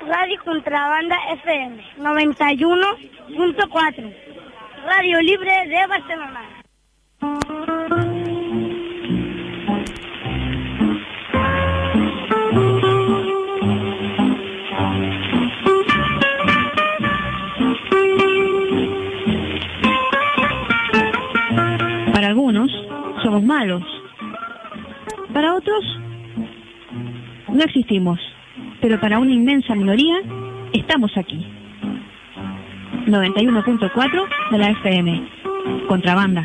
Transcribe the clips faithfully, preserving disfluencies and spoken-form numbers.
Radio Contrabanda F M noventa y uno punto cuatro. Radio Libre de Barcelona. Para algunos somos malos, para otros no existimos, pero para una inmensa minoría estamos aquí. noventa y uno punto cuatro de la F M, Contrabanda.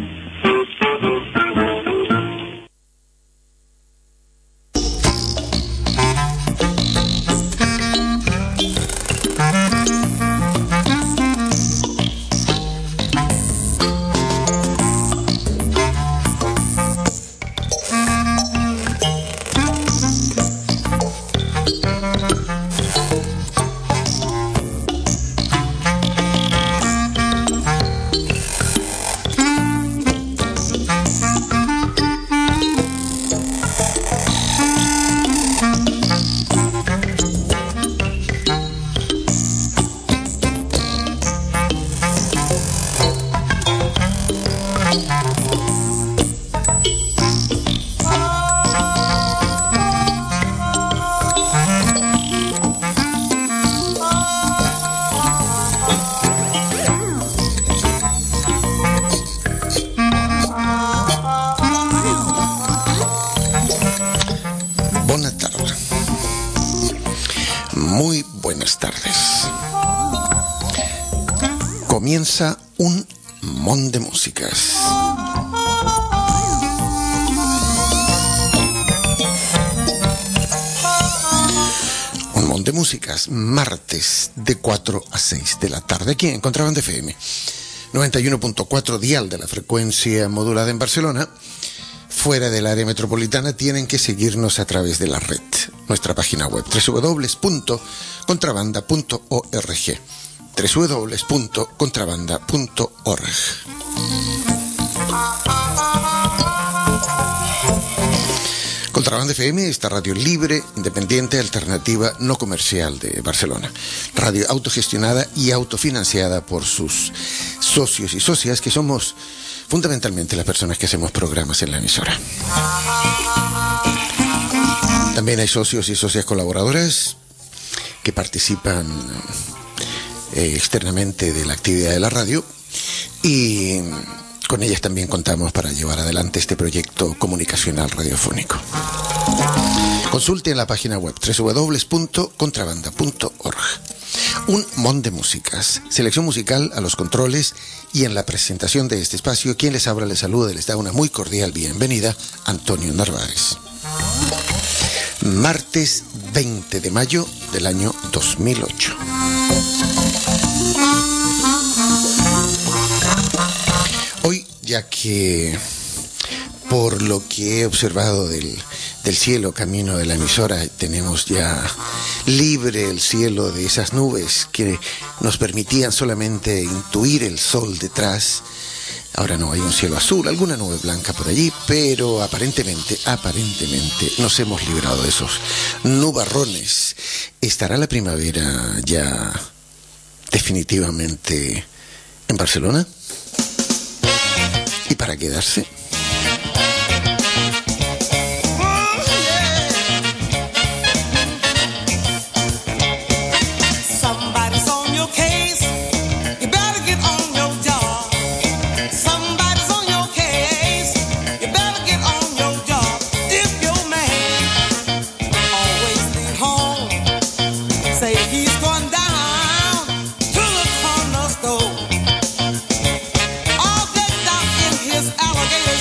Comienza un mon de músicas. Un mon de músicas, martes de cuatro a seis de la tarde, aquí en Contrabanda F M, noventa y uno punto cuatro dial de la frecuencia modulada en Barcelona. Fuera del área metropolitana tienen que seguirnos a través de la red. Nuestra página web, doble u doble u doble u punto contrabanda punto org. doble u doble u doble u punto contrabanda punto org. Contrabanda F M, esta radio libre, independiente, alternativa, no comercial de Barcelona. Radio autogestionada y autofinanciada por sus socios y socias, que somos fundamentalmente las personas que hacemos programas en la emisora. También hay socios y socias colaboradoras que participan eh, externamente de la actividad de la radio, y con ellas también contamos para llevar adelante este proyecto comunicacional radiofónico. Consulte en la página web doble u doble u doble u punto contrabanda punto org. Un mon de músicas, selección musical a los controles, y en la presentación de este espacio, quien les habla, les saluda y les da una muy cordial bienvenida, Antonio Narváez. Martes veinte de mayo del año dos mil ocho. Hoy, ya que por lo que he observado del, del cielo camino de la emisora, tenemos ya libre el cielo de esas nubes que nos permitían solamente intuir el sol detrás. Ahora no, hay un cielo azul, alguna nube blanca por allí, pero aparentemente, aparentemente nos hemos librado de esos nubarrones. ¿Estará la primavera ya definitivamente en Barcelona? ¿Y para quedarse? Alligator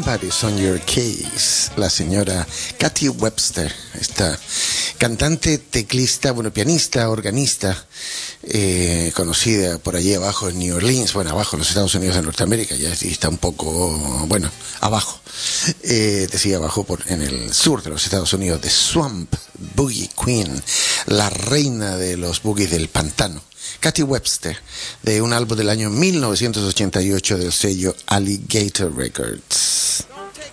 Somebody's on Your Case, la señora Katy Webster, esta cantante, teclista, bueno, pianista, organista, eh, conocida por allí abajo en New Orleans, bueno, abajo en los Estados Unidos de Norteamérica, ya está un poco, bueno, abajo, eh, decía abajo por, en el sur de los Estados Unidos, The Swamp Boogie Queen, la reina de los boogies del pantano. Katy Webster, de un álbum del año mil novecientos ochenta y ocho del sello Alligator Records.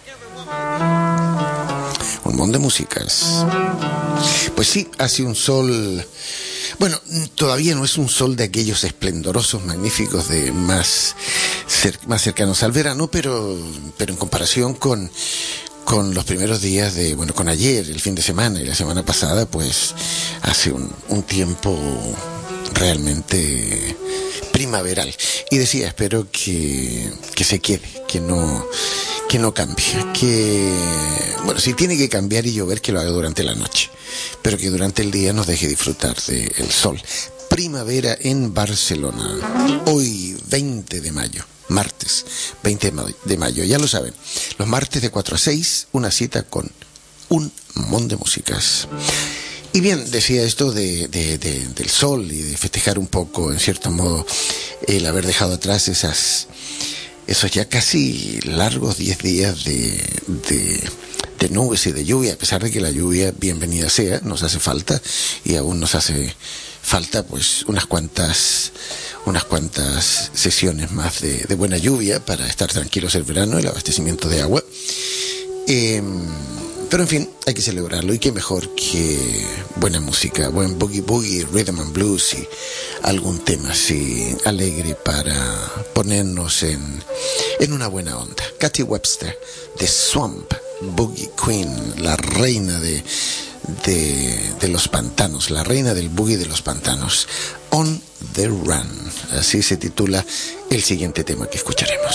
Un montón de músicas. Pues sí, hace un sol... Bueno, todavía no es un sol de aquellos esplendorosos, magníficos, de más, cer- más cercanos al verano, pero, pero en comparación con... con los primeros días de, bueno, con ayer, el fin de semana y la semana pasada, pues hace un, un tiempo realmente primaveral. Y decía, espero que, que se quede, que no, que no cambie, que, bueno, si tiene que cambiar y llover, que lo haga durante la noche, pero que durante el día nos deje disfrutar del sol. Primavera en Barcelona, hoy veinte de mayo. Martes veinte de mayo, ya lo saben, los martes de cuatro a seis, una cita con un montón de músicas. Y bien, decía esto de, de, de, del sol y de festejar un poco, en cierto modo, el haber dejado atrás esas, esos ya casi largos diez días de, de, de nubes y de lluvia, a pesar de que la lluvia, bienvenida sea, nos hace falta, y aún nos hace falta pues unas cuantas unas cuantas sesiones más de, de buena lluvia para estar tranquilos el verano, el abastecimiento de agua. Eh, pero en fin, hay que celebrarlo, y qué mejor que buena música, buen boogie boogie, rhythm and blues y algún tema así alegre para ponernos en, en una buena onda. Katy Webster, The Swamp Boogie Queen, la reina de De, de los pantanos, la reina del boogie de los pantanos, On the Run, así se titula el siguiente tema que escucharemos.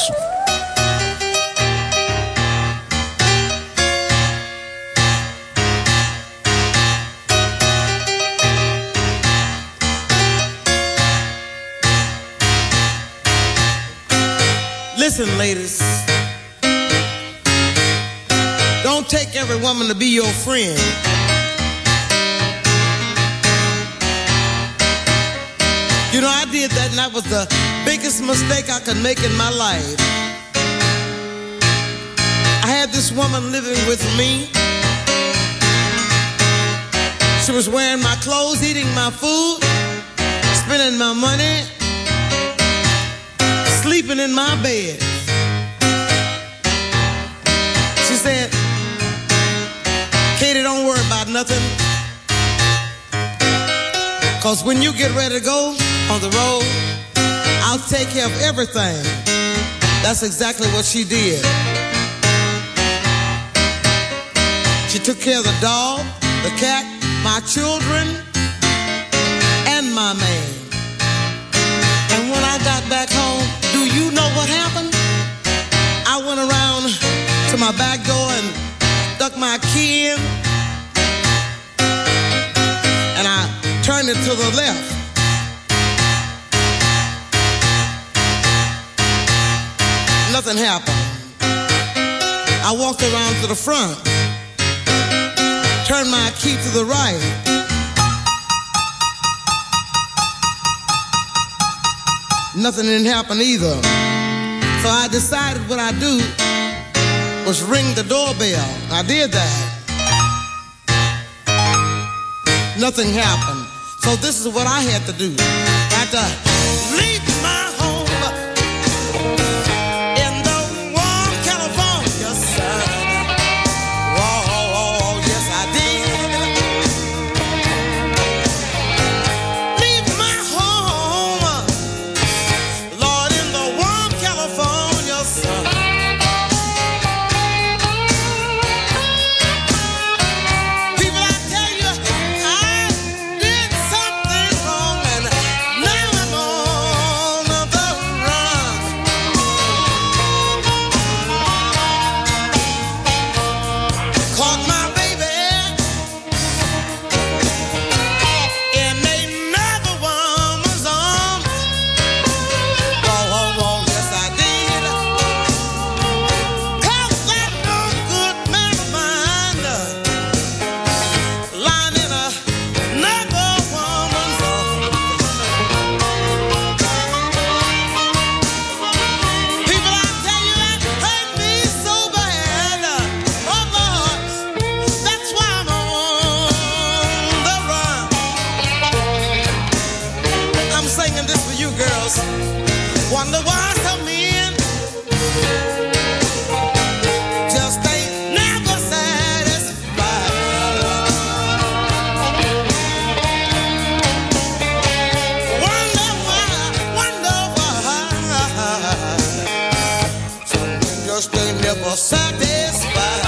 Listen, ladies, don't take every woman to be your friend. You know, I did that, and that was the biggest mistake I could make in my life. I had this woman living with me. She was wearing my clothes, eating my food, spending my money, sleeping in my bed. She said, Katie, don't worry about nothing, 'cause when you get ready to go on the road, I'll take care of everything. That's exactly what she did. She took care of the dog, the cat, my children, and my man. And when I got back home, do you know what happened? I went around to my back door and stuck my key in, and I turned it to the left. Nothing happened. I walked around to the front, turned my key to the right. Nothing didn't happen either. So I decided what I'd do was ring the doorbell. I did that. Nothing happened. So this is what I had to do. I had to leave my home in the warm California sun. Oh, oh, oh, yes I did. Leave my home, Lord, in the warm California sun. People, I tell you, I did something wrong, and now I'm on Wonder why some men just ain't never satisfied. Wonder why, wonder why some men just ain't never satisfied.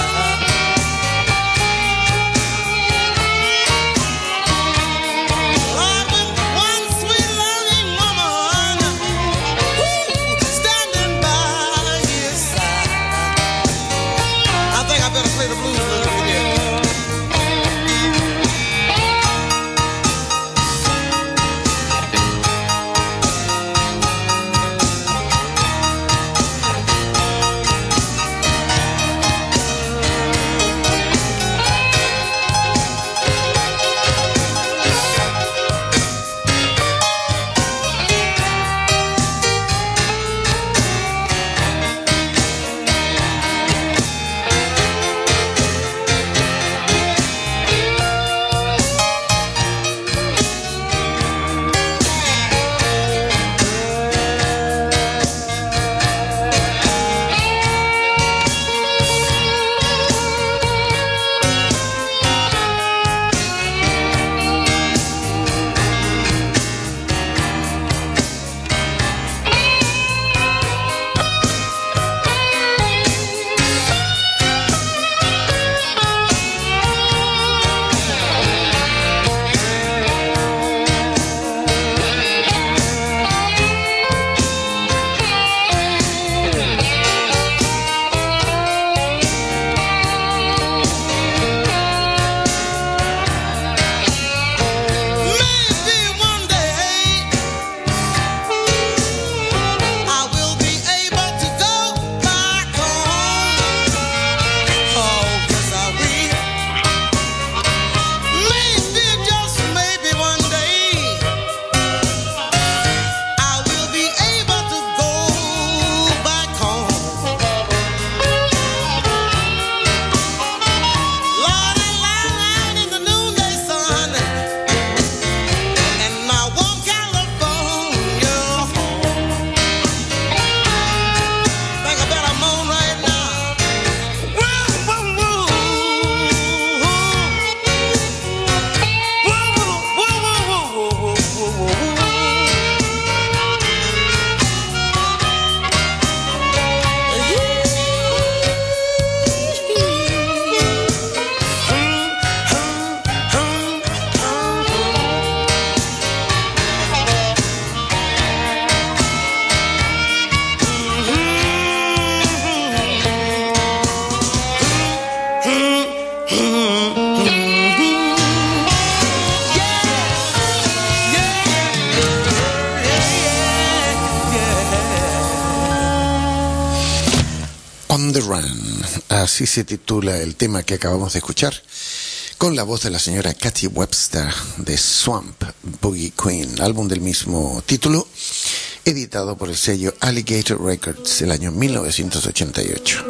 On the Run, así se titula el tema que acabamos de escuchar, con la voz de la señora Katy Webster de Swamp Boogie Queen, álbum del mismo título, editado por el sello Alligator Records el año mil novecientos ochenta y ocho.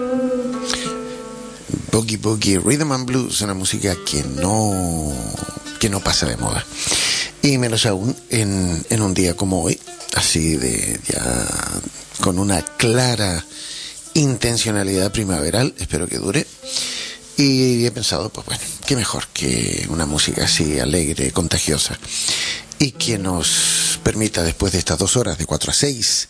Boogie Boogie Rhythm and Blues, una música que no, que no pasa de moda, y menos aún en, en un día como hoy, así de ya con una clara intencionalidad primaveral, espero que dure. Y he pensado, pues bueno, qué mejor que una música así alegre, contagiosa, y que nos permita, después de estas dos horas, de cuatro a seis,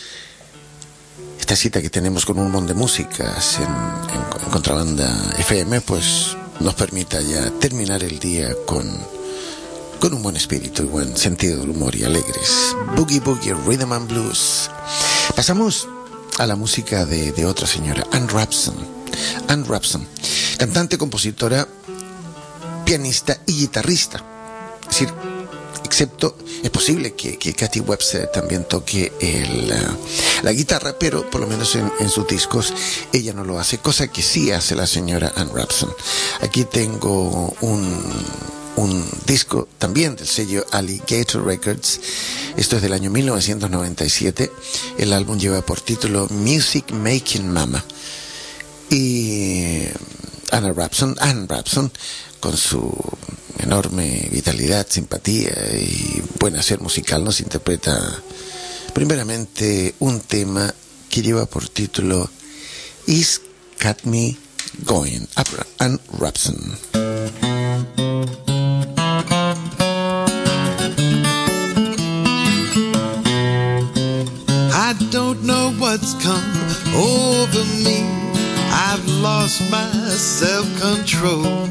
esta cita que tenemos con un montón de músicas en, en, en Contrabanda F M, pues nos permita ya terminar el día con, con un buen espíritu y buen sentido del humor y alegres. Boogie Boogie Rhythm and Blues. Pasamos a la música de, de otra señora, Ann Rapson. Ann Rapson, cantante, compositora, pianista y guitarrista. Es decir, excepto, es posible que, que Katy Webster también toque el, uh, la guitarra, pero por lo menos en, en sus discos ella no lo hace, cosa que sí hace la señora Ann Rapson. Aquí tengo un, un disco también del sello Alligator Records. Esto es del año mil novecientos noventa y siete. El álbum lleva por título Music Making Mama. Y Anna Rapson, Ann Rapson, con su enorme vitalidad, simpatía y buen hacer musical, nos interpreta Primeramente, un tema que lleva por título He's Got Me Going, Ann Rapson. I don't know what's come over me. I've lost my self-control.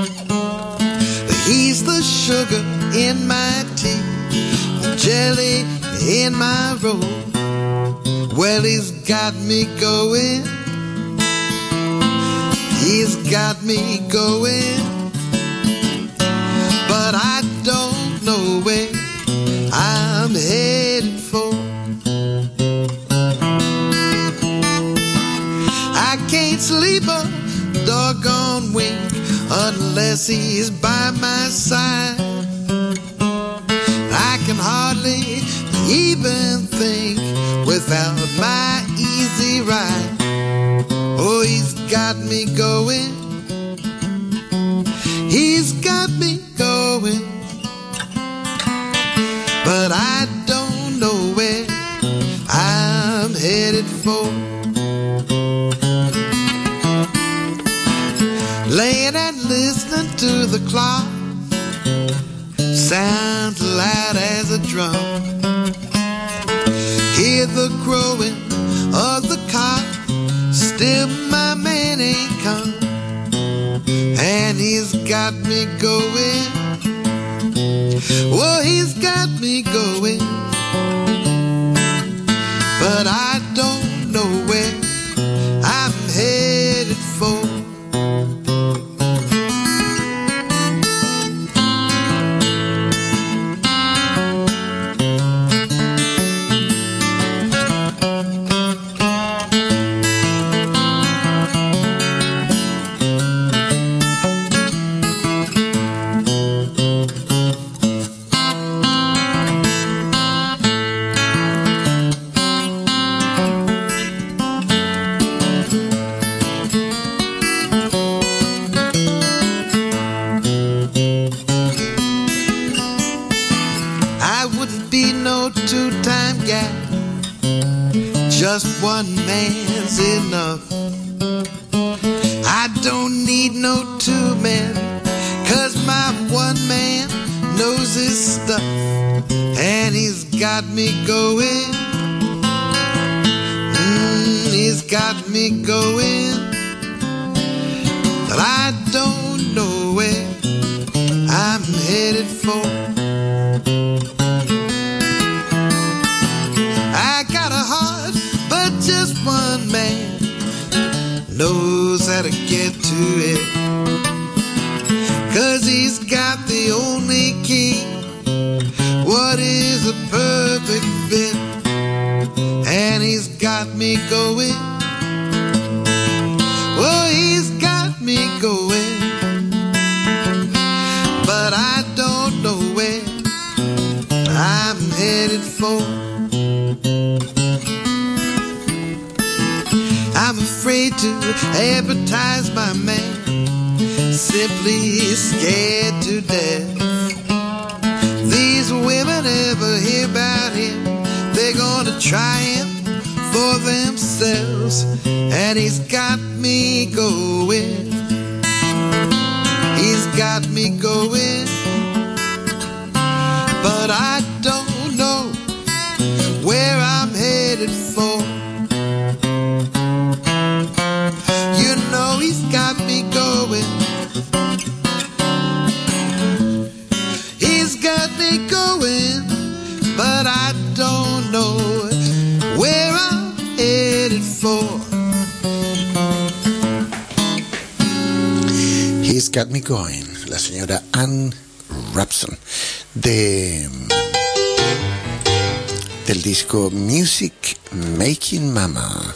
He's the sugar in my tea, the jelly in my roll. Well, he's got me going. He's got me going. But I don't know where I'm headed for. I can't sleep a doggone wink unless he's by my side. I can hardly even think without my easy ride. Oh, he's got me going. He's got me going. But I don't know where I'm headed for. Laying and listening to the clock, sounds loud as a drum. Hear the crowing of the cock, still my man ain't come. And he's got me going. Well, he's got me going. But I don't know where I'm headed for. Just one man's enough. I don't need no two men, 'cause my one man knows his stuff. And he's got me going. Mm, he's got me going. But I don't know where I'm headed for. I got a heart, but just one man knows how to get to it. 'Cause he's got the only key. What is a perfect fit? And he's got me going. Oh, he's got me going. But I don't know where I'm headed for. I'm afraid to advertise my man, simply scared to death. These women ever hear about him, they're gonna try him for themselves. And he's got me going. He's got me going. But I don't know where I'm headed for. You know he's got me going. He's got me going. But I don't know where I'm headed for. He's Got Me Going, la señora Ann Rapson, de del disco Music Making Mama.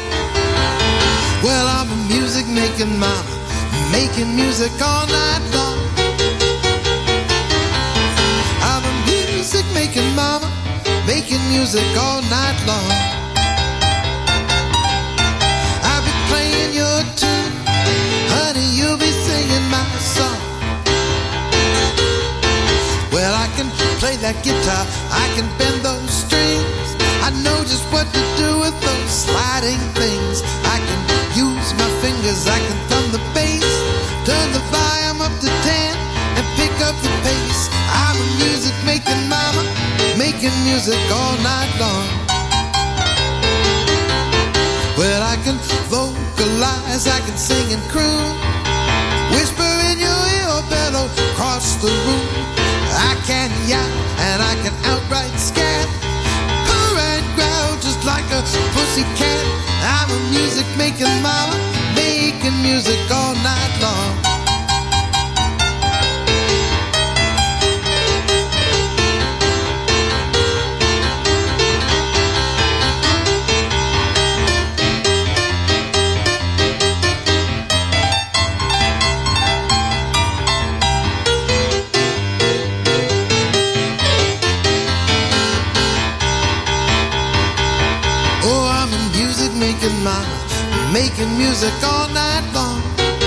Well, I'm a music making mama, making music all night long. I'm a music making mama, making music all night long. I'll be playing your tune, honey, you'll be singing my song. Well, I can play that guitar, I can bend those strings, just what to do with those sliding things. I can use my fingers, I can thumb the bass, turn the volume up to ten and pick up the pace. I'm a music making mama, making music all night long. Well, I can vocalize, I can sing and croon, whisper in your ear, bellow across the room. I can yell and I can outright scat, purr and growl just like a pussycat. I'm a music making mama, making music all night long. Making mama, making music all night long.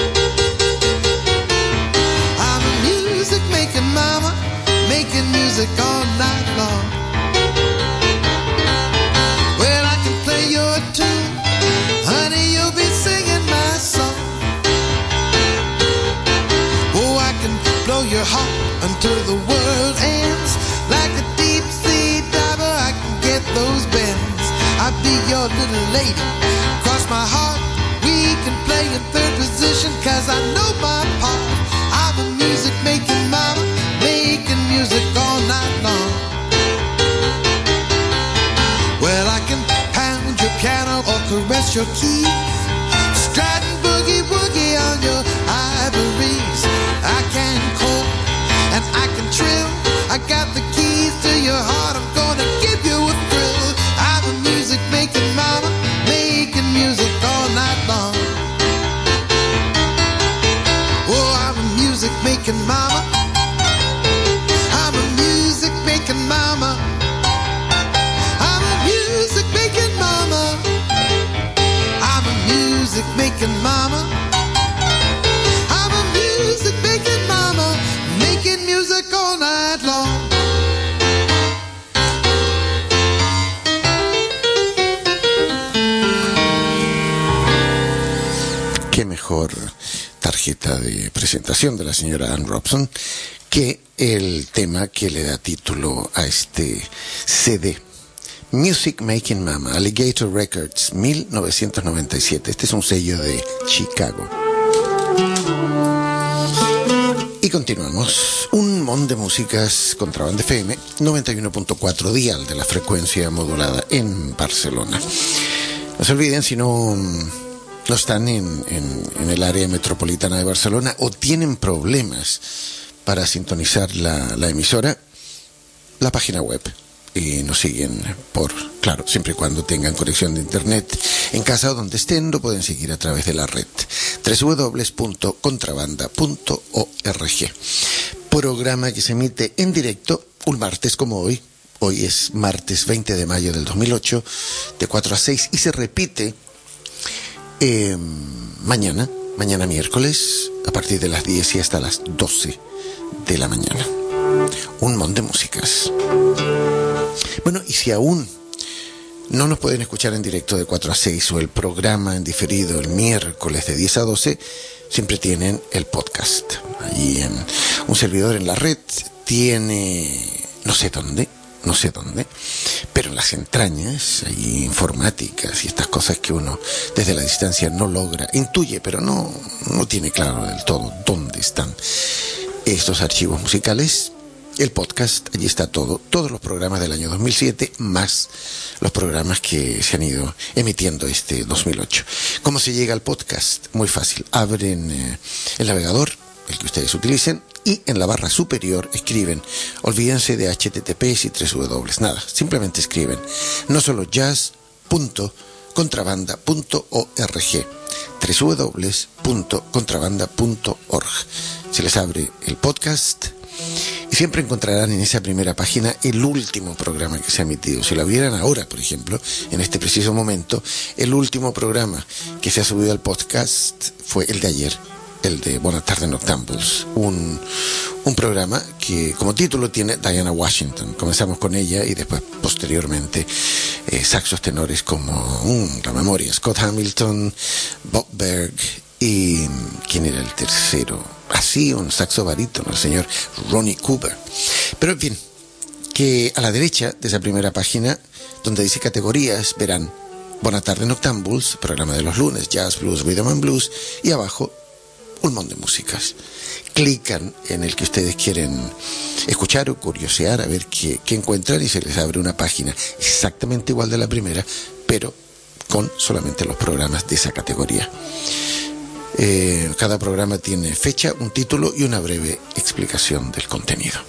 I'm a music making mama, making music all night long. Well, I can play your tune, honey, you'll be singing my song. Oh, I can blow your heart until the world ends. Like a deep sea diver, I can get those bends. I'll be your little lady, cross my heart. We can play in third position, cause I know my part. I'm a music making mama, making music all night long. Well, I can pound your piano or caress your keys, stride and boogie woogie on your ivories. I can call and I can trill, I got the keys to your heart, I'm gonna give you a thrill. I'm a music making mama, making music all night long. Oh, I'm a music making mama, I'm a music making mama, I'm a music making mama, I'm a music making mama, I'm a music making mama, making music all night long. Qué mejor tarjeta de presentación de la señora Ann Robson que el tema que le da título a este C D. Music Making Mama, Alligator Records, mil novecientos noventa y siete. Este es un sello de Chicago. Y continuamos. Un mon de músicas, Contrabanda F M, noventa y uno punto cuatro dial de la frecuencia modulada en Barcelona. No se olviden, si no... no están en, en, en el área metropolitana de Barcelona o tienen problemas para sintonizar la, la emisora, la página web, y nos siguen por, claro, siempre y cuando tengan conexión de internet en casa o donde estén, lo pueden seguir a través de la red doble u doble u doble u punto contrabanda punto org. Programa que se emite en directo un martes como hoy. Hoy es martes veinte de mayo del dos mil ocho, de cuatro a seis, y se repite Eh, mañana, mañana miércoles, a partir de las diez y hasta las doce de la mañana. Un montón de músicas. Bueno, y si aún no nos pueden escuchar en directo de cuatro a seis o el programa en diferido el miércoles de diez a doce, siempre tienen el podcast. Allí en un servidor en la red tiene, no sé dónde, no sé dónde, pero en las entrañas, ahí informáticas y estas cosas que uno desde la distancia no logra, intuye, pero no, no tiene claro del todo dónde están estos archivos musicales. El podcast, allí está todo, todos los programas del año dos mil siete, más los programas que se han ido emitiendo este dos mil ocho. ¿Cómo se llega al podcast? Muy fácil, abren eh, el navegador, el que ustedes utilicen, y en la barra superior escriben, olvídense de H T T P y tres W, nada, simplemente escriben no solo jazz punto contrabanda punto org, tres w punto contrabanda punto org. Se les abre el podcast y siempre encontrarán en esa primera página el último programa que se ha emitido. Si lo vieran ahora, por ejemplo, en este preciso momento, el último programa que se ha subido al podcast fue el de ayer, el de Buenas tardes Noctambules, un, un programa que como título tiene Diana Washington. Comenzamos con ella y después posteriormente eh, saxos tenores como um, la memoria, Scott Hamilton, Bob Berg y ¿quién era el tercero? Así, un saxo barítono, el señor Ronnie Cooper. Pero en fin, que a la derecha de esa primera página, donde dice categorías, verán Buenas tardes Noctambules, programa de los lunes, Jazz, Blues, Rhythm and Blues, y abajo un montón de músicas. Clican en el que ustedes quieren escuchar o curiosear a ver qué, qué encuentran y se les abre una página exactamente igual de la primera, pero con solamente los programas de esa categoría. Eh, cada programa tiene fecha, un título y una breve explicación del contenido.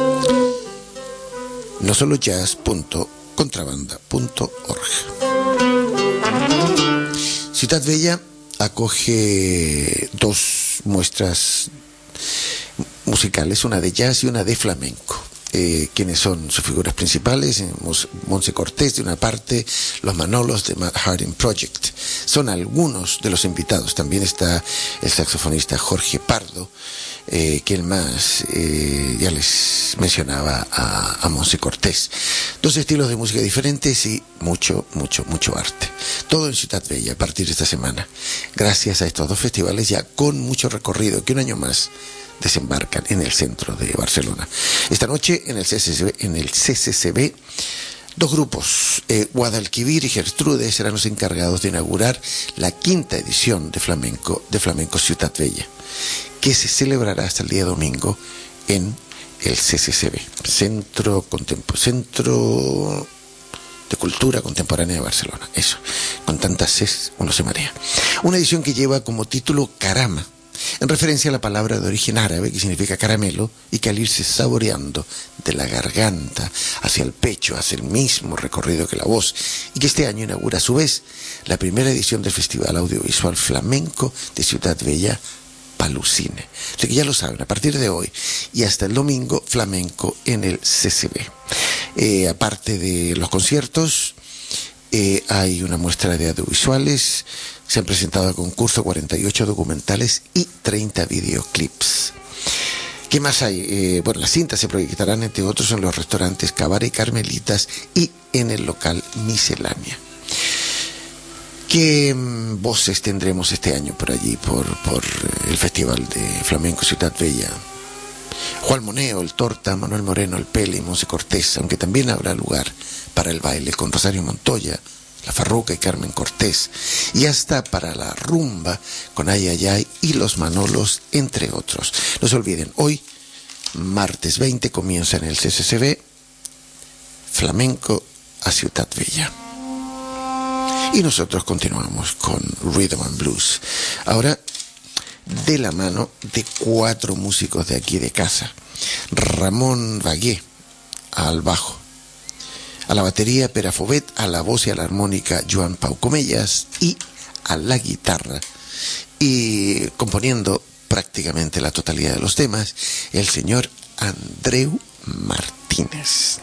no solo jazz punto contrabanda punto org. Ciudad Bella acoge dos muestras musicales, una de jazz y una de flamenco. Eh, quienes son sus figuras principales, Monse Cortés de una parte, los Manolos de Matt Harding Project. Son algunos de los invitados. También está el saxofonista Jorge Pardo, eh, quien más eh, ya les mencionaba a, a Monse Cortés. Dos estilos de música diferentes y mucho, mucho, mucho arte. Todo en Ciudad Bella a partir de esta semana. Gracias a estos dos festivales ya con mucho recorrido, que un año más desembarcan en el centro de Barcelona. Esta noche en el C C C B, en el C C C B dos grupos, eh, Guadalquivir y Gertrude, serán los encargados de inaugurar la quinta edición de Flamenco, de Flamenco Ciudad Bella, que se celebrará hasta el día domingo en el C C C B, Centro, Contempo, Centro de Cultura Contemporánea de Barcelona. Eso, con tantas Cs uno se marea. Una edición que lleva como título Carama, en referencia a la palabra de origen árabe que significa caramelo y que al irse saboreando de la garganta hacia el pecho hace el mismo recorrido que la voz, y que este año inaugura a su vez la primera edición del Festival Audiovisual Flamenco de Ciudad Bella, Palucine. Así que ya lo saben, a partir de hoy y hasta el domingo, flamenco en el C C B. Eh, aparte de los conciertos, eh, hay una muestra de audiovisuales. Se han presentado a concurso cuarenta y ocho documentales y treinta videoclips. ¿Qué más hay? Eh, bueno, las cintas se proyectarán, entre otros, en los restaurantes Cabaret Carmelitas y en el local Miscelánea. ¿Qué mm, voces tendremos este año por allí, por, por el Festival de Flamenco Ciudad Bella? Juan Moneo, el Torta, Manuel Moreno, el Pele y Monse Cortés, aunque también habrá lugar para el baile con Rosario Montoya, La Farruca y Carmen Cortés, y hasta para la rumba con Ay Ay Ay y los Manolos, entre otros. No se olviden, hoy, martes veinte, comienza en el C C C B Flamenco a Ciudad Bella. Y nosotros continuamos con Rhythm and Blues. Ahora, de la mano de cuatro músicos de aquí de casa. Ramón Bagué al bajo, a la batería Pere Fobet, a la voz y a la armónica Joan Pau Comellas y a la guitarra, y componiendo prácticamente la totalidad de los temas, el señor Andreu Martínez.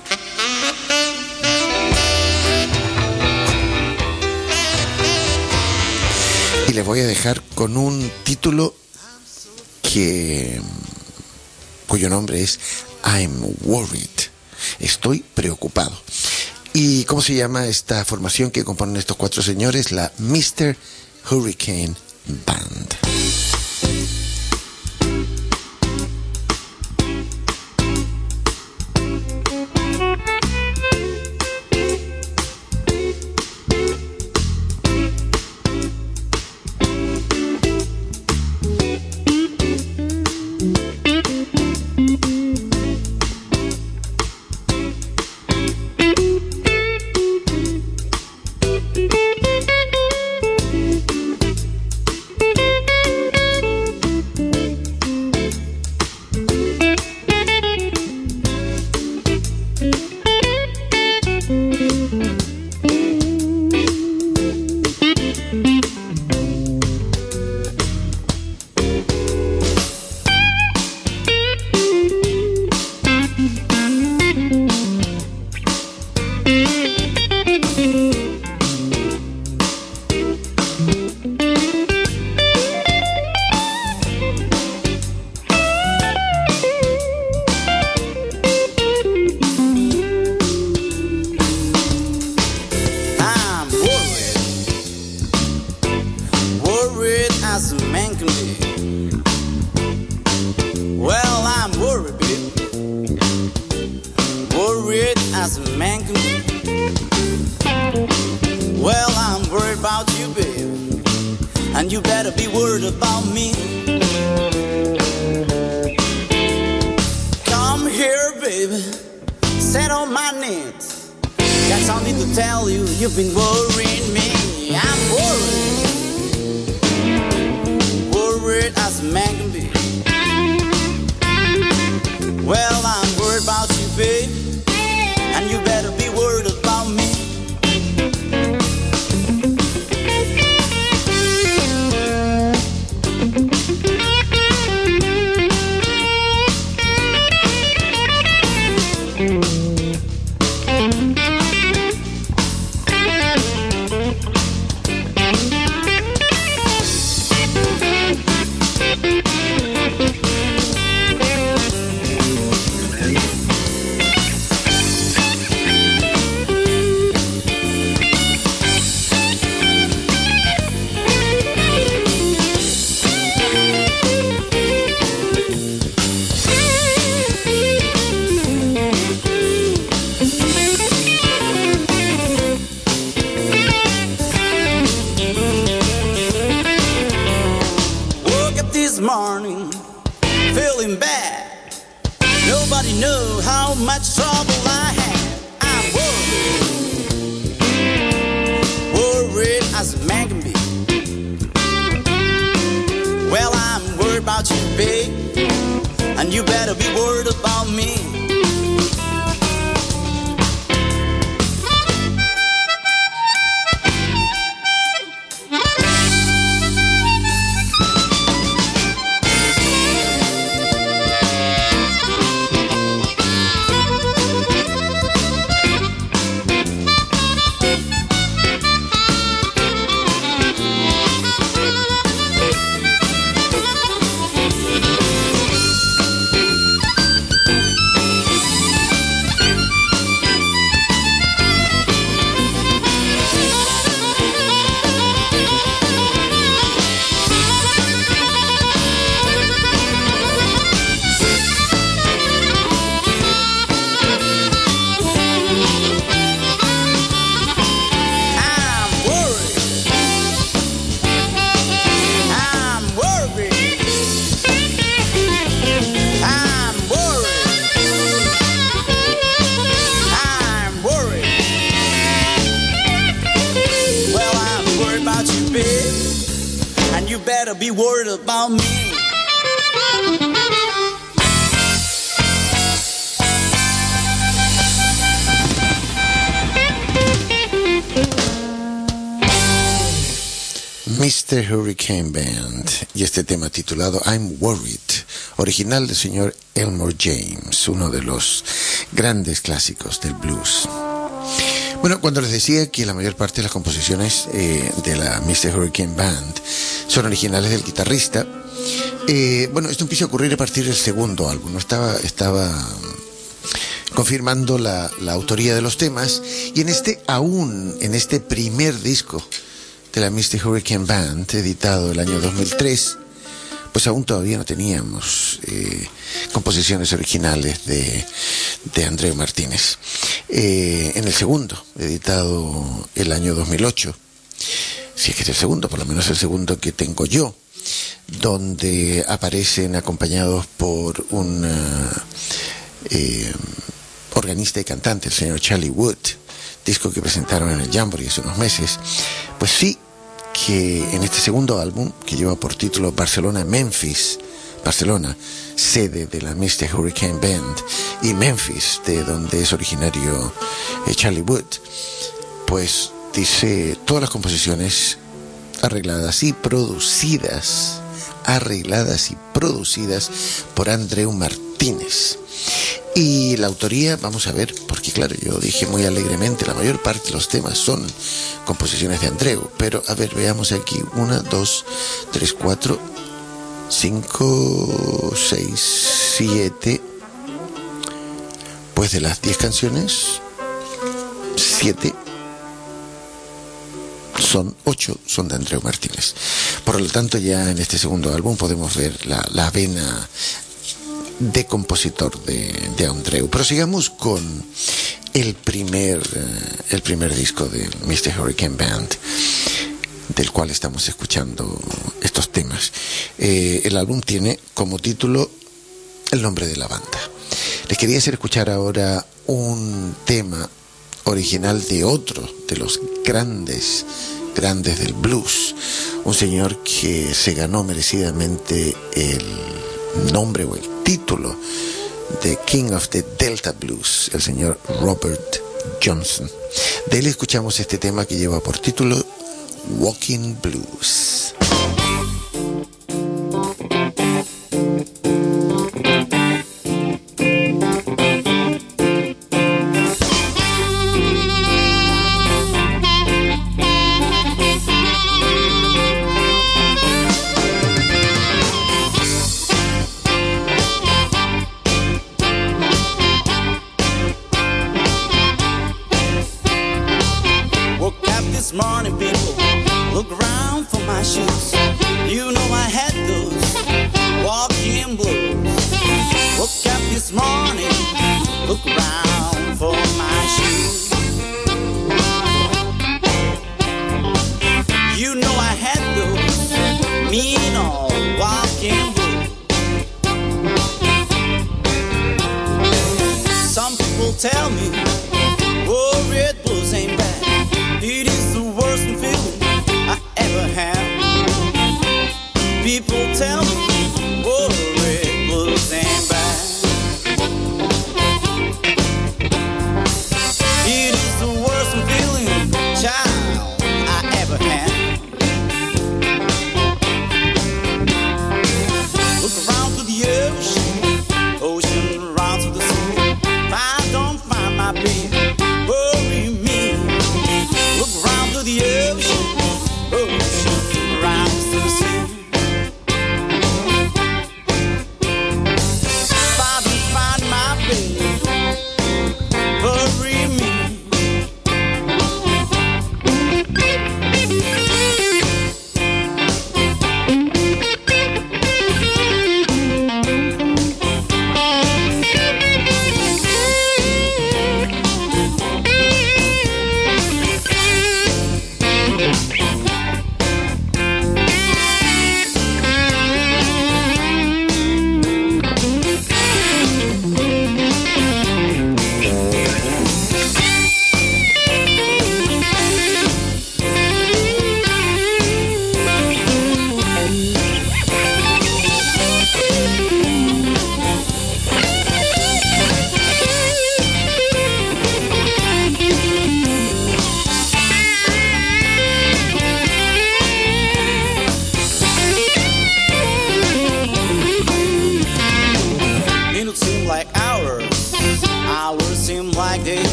Y les voy a dejar con un título que cuyo nombre es I'm Worried. Estoy preocupado. ¿Y cómo se llama esta formación que componen estos cuatro señores? La mister Hurricane Band. and you better be worried about me. Come here, baby, sit on my knees. Got something to tell you, you've been worrying me. I'm worried, worried as a man can be. Well, I'm worried about you, babe, and you better be worried about me. Morning, feeling bad. Nobody knew how much trouble I had. I'm worried, worried as a man can be. Well, I'm worried about you, babe, and you better be worried about me. Be worried about me. mister Hurricane Band y este tema titulado I'm Worried, original del señor Elmore James, uno de los grandes clásicos del blues. Bueno, cuando les decía que la mayor parte de las composiciones eh, de la mister Hurricane Band son originales del guitarrista, eh, bueno, esto empieza a ocurrir a partir del segundo álbum. Estaba, estaba confirmando la, la autoría de los temas, y en este, aún en este primer disco de la mister Hurricane Band, editado el año dos mil tres, pues aún todavía no teníamos eh, composiciones originales de, de Andreu Martínez. Eh, en el segundo, editado el año dos mil ocho, si es que es el segundo, por lo menos el segundo que tengo yo, donde aparecen acompañados por un uh, eh, organista y cantante, el señor Charlie Wood, disco que presentaron en el Jamboree hace unos meses. Pues sí, que en este segundo álbum, que lleva por título Barcelona-Memphis, Barcelona, sede de la mister Hurricane Band, y Memphis, de donde es originario eh, Charlie Wood, pues dice todas las composiciones arregladas y producidas, arregladas y producidas por Andreu Martínez. Y la autoría, vamos a ver, porque claro, yo dije muy alegremente, la mayor parte de los temas son composiciones de Andreu, pero a ver, veamos aquí, una, dos, tres, cuatro, cinco, seis, siete, pues de las diez canciones, siete son, ocho son de Andreu Martínez. Por lo tanto, ya en este segundo álbum podemos ver la, la vena de compositor de, de Andreu. Pero sigamos con el primer, el primer disco de mister Hurricane Band. del cual estamos escuchando estos temas. Eh, el álbum tiene como título el nombre de la banda. Les quería hacer escuchar ahora un tema original de otro de los grandes, grandes del blues, un señor que se ganó merecidamente el nombre o el título de King of the Delta Blues, el señor Robert Johnson. De él escuchamos este tema que lleva por título Walking Blues.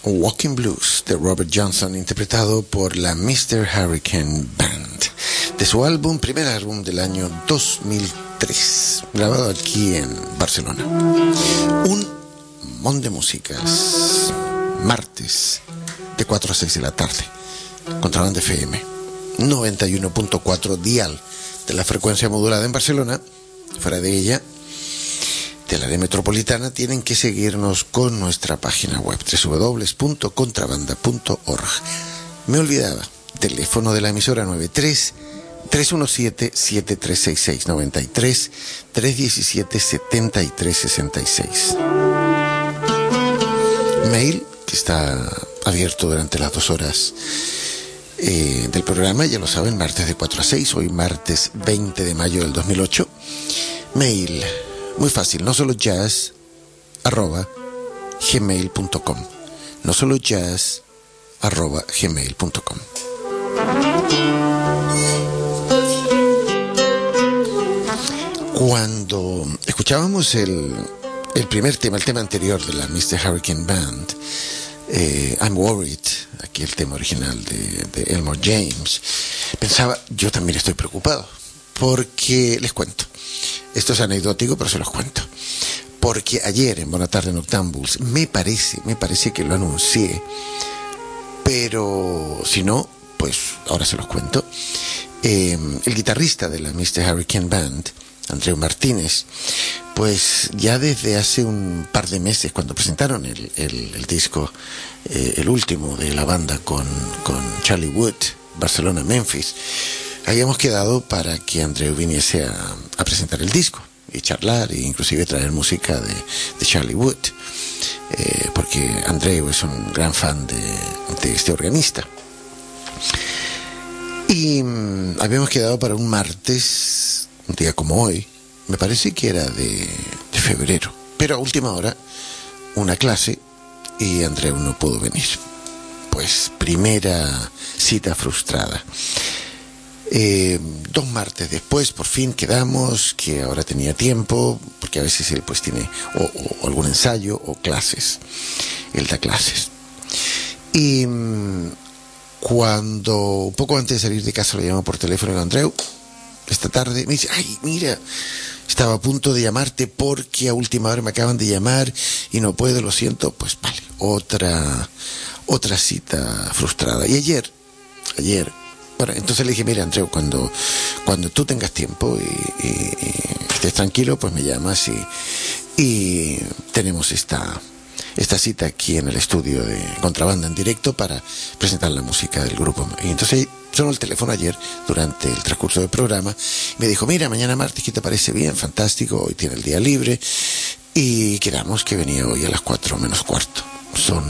Walking Blues de Robert Johnson, interpretado por la mister Hurricane Band, de su álbum, primer álbum del año dos mil tres, grabado aquí en Barcelona. Un montón de músicas, martes, de cuatro a seis de la tarde, Contrabanda F M, noventa y uno punto cuatro dial de la frecuencia modulada en Barcelona. Fuera de ella, del área metropolitana, tienen que seguirnos con nuestra página web doble u doble u doble u punto contrabanda punto org. Me olvidaba, teléfono de la emisora nueve tres, tres uno siete, siete tres seis seis, noventa y tres, tres diecisiete, setenta y tres sesenta y seis. Mail, que está abierto durante las dos horas eh, del programa, ya lo saben, martes de cuatro a seis, hoy martes veinte de mayo del dos mil ocho. Mail, muy fácil, no solo jazz, arroba, gmail punto com. No solo jazz, arroba, gmail punto com. Cuando escuchábamos el, el primer tema, el tema anterior de la mister Hurricane Band, eh, I'm Worried, aquí el tema original de, de Elmore James, pensaba, yo también estoy preocupado, porque les cuento. Esto es anecdótico, pero se los cuento. Porque ayer en Buena Tarde Noctambules, me parece, me parece que lo anuncié, pero si no, pues ahora se los cuento. Eh, el guitarrista de la mister Hurricane Band, Andreu Martínez, pues ya desde hace un par de meses, cuando presentaron el, el, el disco, eh, el último de la banda con, con Charlie Wood, Barcelona, Memphis, habíamos quedado para que Andreu viniese a, a presentar el disco y charlar e inclusive traer música de, de Charlie Wood, eh, porque Andreu es un gran fan de, de este organista. Y mmm, habíamos quedado para un martes, un día como hoy, me parece que era de, de febrero, pero a última hora una clase y Andreu no pudo venir. Pues primera cita frustrada. Eh, dos martes después por fin quedamos, que ahora tenía tiempo, porque a veces él pues tiene o, o algún ensayo o clases, él da clases. Y mmm, cuando un poco antes de salir de casa lo llamo por teléfono a Andreu, esta tarde me dice, ay, mira, estaba a punto de llamarte porque a última hora me acaban de llamar y no puedo, lo siento. Pues vale, otra otra cita frustrada. Y ayer, ayer Bueno, entonces le dije, mira, Andreu, cuando, cuando tú tengas tiempo y, y, y estés tranquilo, pues me llamas y, y tenemos esta, esta cita aquí en el estudio de Contrabanda en directo para presentar la música del grupo. Y entonces sonó el teléfono ayer durante el transcurso del programa y me dijo, mira, mañana martes, ¿qué te parece? Bien, fantástico, hoy tiene el día libre y quedamos que venía hoy a las cuatro menos cuarto. Son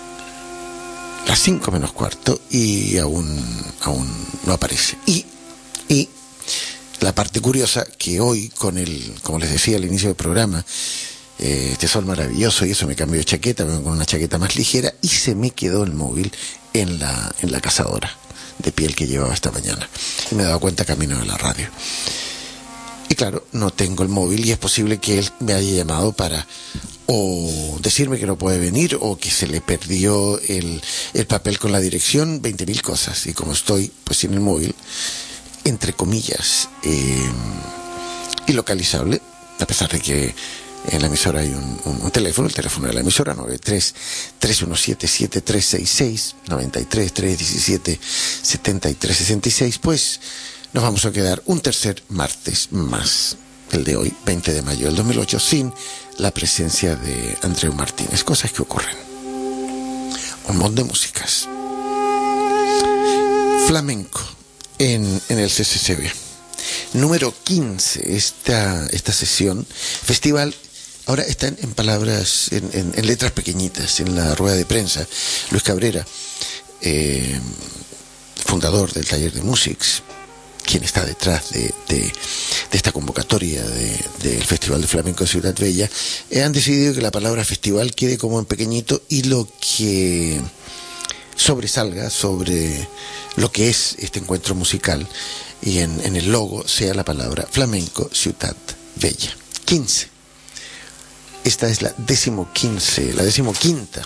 las cinco menos cuarto y aún, aún no aparece. Y, y la parte curiosa, que hoy con el, como les decía al inicio del programa, eh, este sol maravilloso y eso, me cambió de chaqueta, vengo con una chaqueta más ligera y se me quedó el móvil en la, en la cazadora de piel que llevaba esta mañana. Y me he dado cuenta camino de la radio. Y claro, no tengo el móvil y es posible que él me haya llamado para o decirme que no puede venir o que se le perdió el, el papel con la dirección, veinte mil cosas. Y como estoy pues sin el móvil, entre comillas, eh, ilocalizable, a pesar de que en la emisora hay un, un, un teléfono, el teléfono de la emisora nueve tres, tres uno siete, siete tres seis seis, noventa y tres, tres diecisiete, setenta y tres sesenta y seis, pues nos vamos a quedar un tercer martes más, el de hoy, veinte de mayo del dos mil ocho, sin la presencia de Andreu Martínez. Cosas que ocurren. Un montón de músicas. Flamenco en, en el C C C B. Número quince, esta, esta sesión. Festival, ahora están en palabras, en, en, en letras pequeñitas, en la rueda de prensa. Luis Cabrera, eh, fundador del taller de Musics, quien está detrás de, de, de esta convocatoria del de, de Festival de Flamenco de Ciudad Bella, eh, han decidido que la palabra festival quede como en pequeñito y lo que sobresalga sobre lo que es este encuentro musical y en, en el logo sea la palabra Flamenco Ciudad Bella. quince. Esta es la décimo quince, la décimo quinta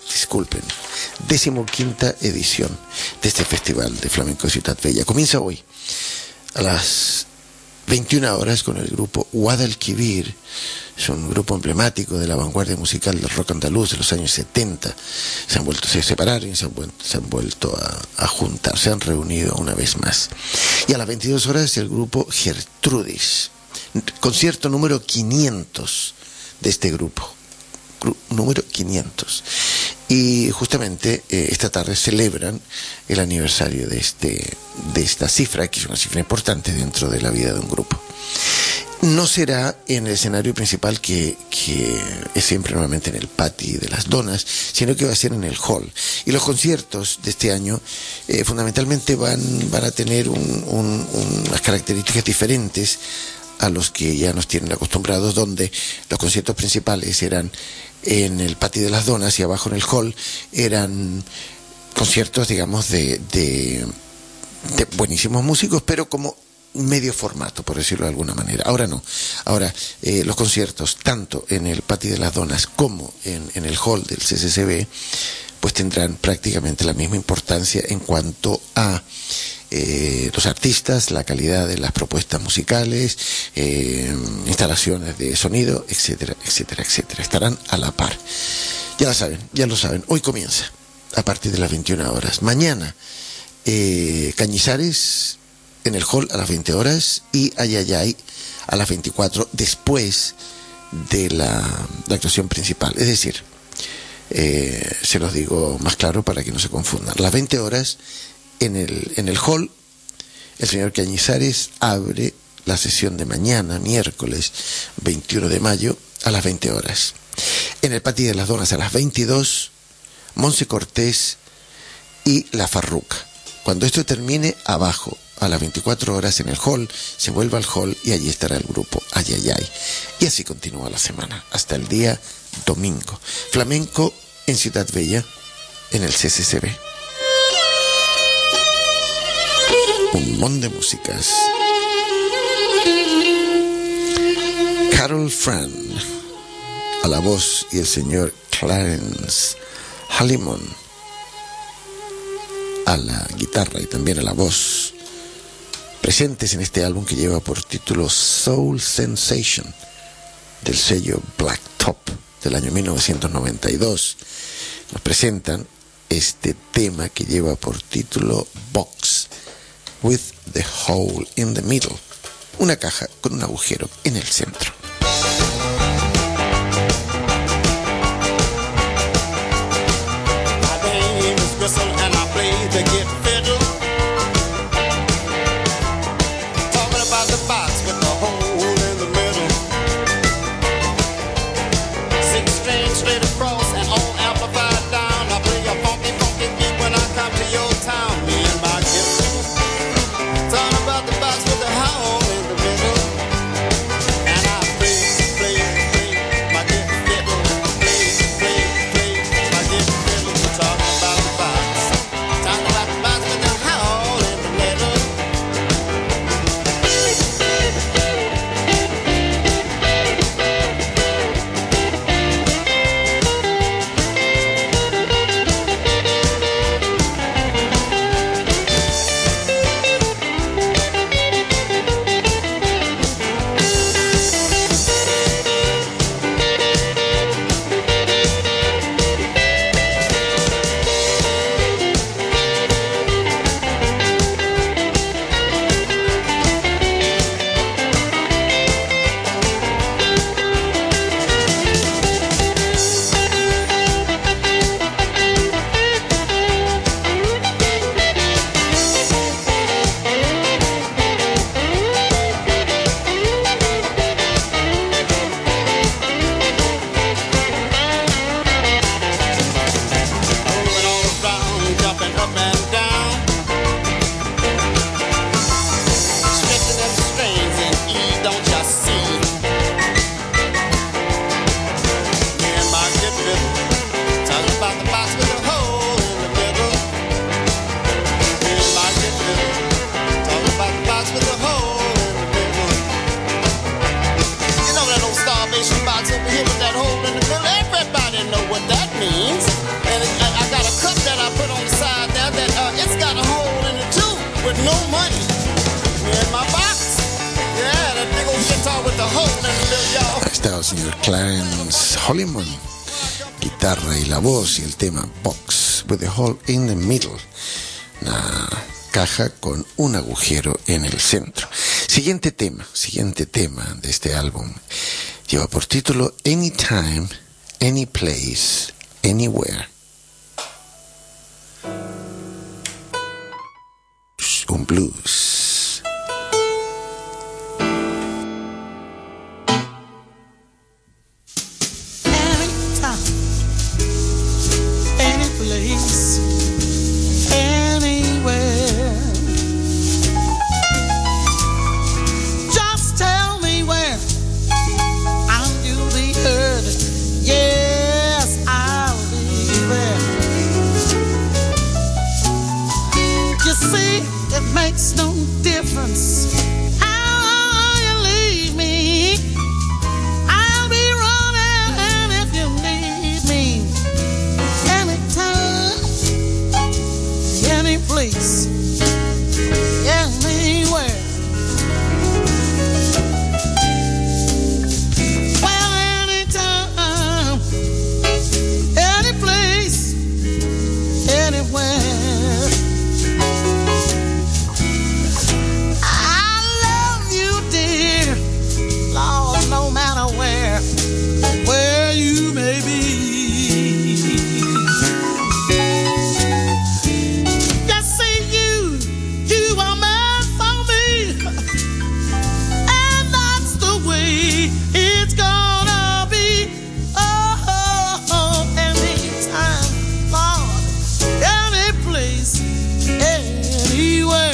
disculpen, decimoquinta edición de este Festival de Flamenco Ciudad Bella. Comienza hoy a las veintiuna horas con el grupo Guadalquivir. Es un grupo emblemático de la vanguardia musical del rock andaluz de los años setenta. Se han vuelto, se separaron y se han vuelto, se han vuelto a, a juntar, se han reunido una vez más. Y a las veintidós horas el grupo Gertrudis, concierto número quinientos de este grupo, Gru- número quinientos. Y justamente eh, esta tarde celebran el aniversario de, este, de esta cifra, que es una cifra importante dentro de la vida de un grupo. No será en el escenario principal, que, que es siempre normalmente en el patio de las donas, sino que va a ser en el hall. Y los conciertos de este año eh, fundamentalmente van, van a tener un, un, unas características diferentes a los que ya nos tienen acostumbrados, donde los conciertos principales eran en el patio de las donas y abajo en el hall eran conciertos, digamos, de, de, de buenísimos músicos, pero como medio formato, por decirlo de alguna manera. Ahora no. Ahora eh, los conciertos, tanto en el patio de las donas como en, en el hall del C C C B, pues tendrán prácticamente la misma importancia en cuanto a eh, los artistas, la calidad de las propuestas musicales, eh, instalaciones de sonido, etcétera, etcétera, etcétera. Estarán a la par. Ya lo saben, ya lo saben. Hoy comienza a partir de las veintiuna horas. Mañana eh, Cañizares en el hall a las veinte horas y Ayayay a las veinticuatro, después de la, la actuación principal. Es decir, eh, se los digo más claro para que no se confundan. A las veinte horas en el, en el hall, el señor Cañizares abre la sesión de mañana, miércoles veintiuno de mayo, a las veinte horas. En el patio de las donas a las veintidós, Monse Cortés y La Farruca. Cuando esto termine, abajo, a las veinticuatro horas en el hall, se vuelve al hall y allí estará el grupo Ayayay. Y así continúa la semana, hasta el día domingo. Flamenco en Ciudad Bella, en el C C C B. Un montón de músicas. Carol Fran a la voz y el señor Clarence Halimon a la guitarra y también a la voz, presentes en este álbum que lleva por título Soul Sensation, del sello Black Top del año mil novecientos noventa y dos. Nos presentan este tema que lleva por título Box with the Hole in the Middle, una caja con un agujero en el centro. And I play the get fiddle. Talking about the box with the hole in the middle. Six strings straight across and all amplified down. I play a funky, funky beat when I come to your town. Me and my Gibson. Talking about the box with the hole in the middle. And I with no money. In my box, yeah, that big old guitar with the hole in the little y'all. Ahí está el señor Clarence Holliman, guitarra y la voz y el tema Box with the Hole in the Middle, una caja con un agujero en el centro. Siguiente tema, siguiente tema de este álbum lleva por título Anytime, Any Place, Anywhere. Un blues. Anytime, any place, anywhere. Just tell me where, and you'll be heard. Yes, I'll be there. You see, it makes no difference how you leave me. I'll be running if you need me. Anytime, any place, anywhere. Well, anytime, any place, anywhere. No matter where, where you may be. Just see you, you are meant for me, and that's the way it's gonna be. Oh, oh, oh, anytime, Lord, any place, anywhere.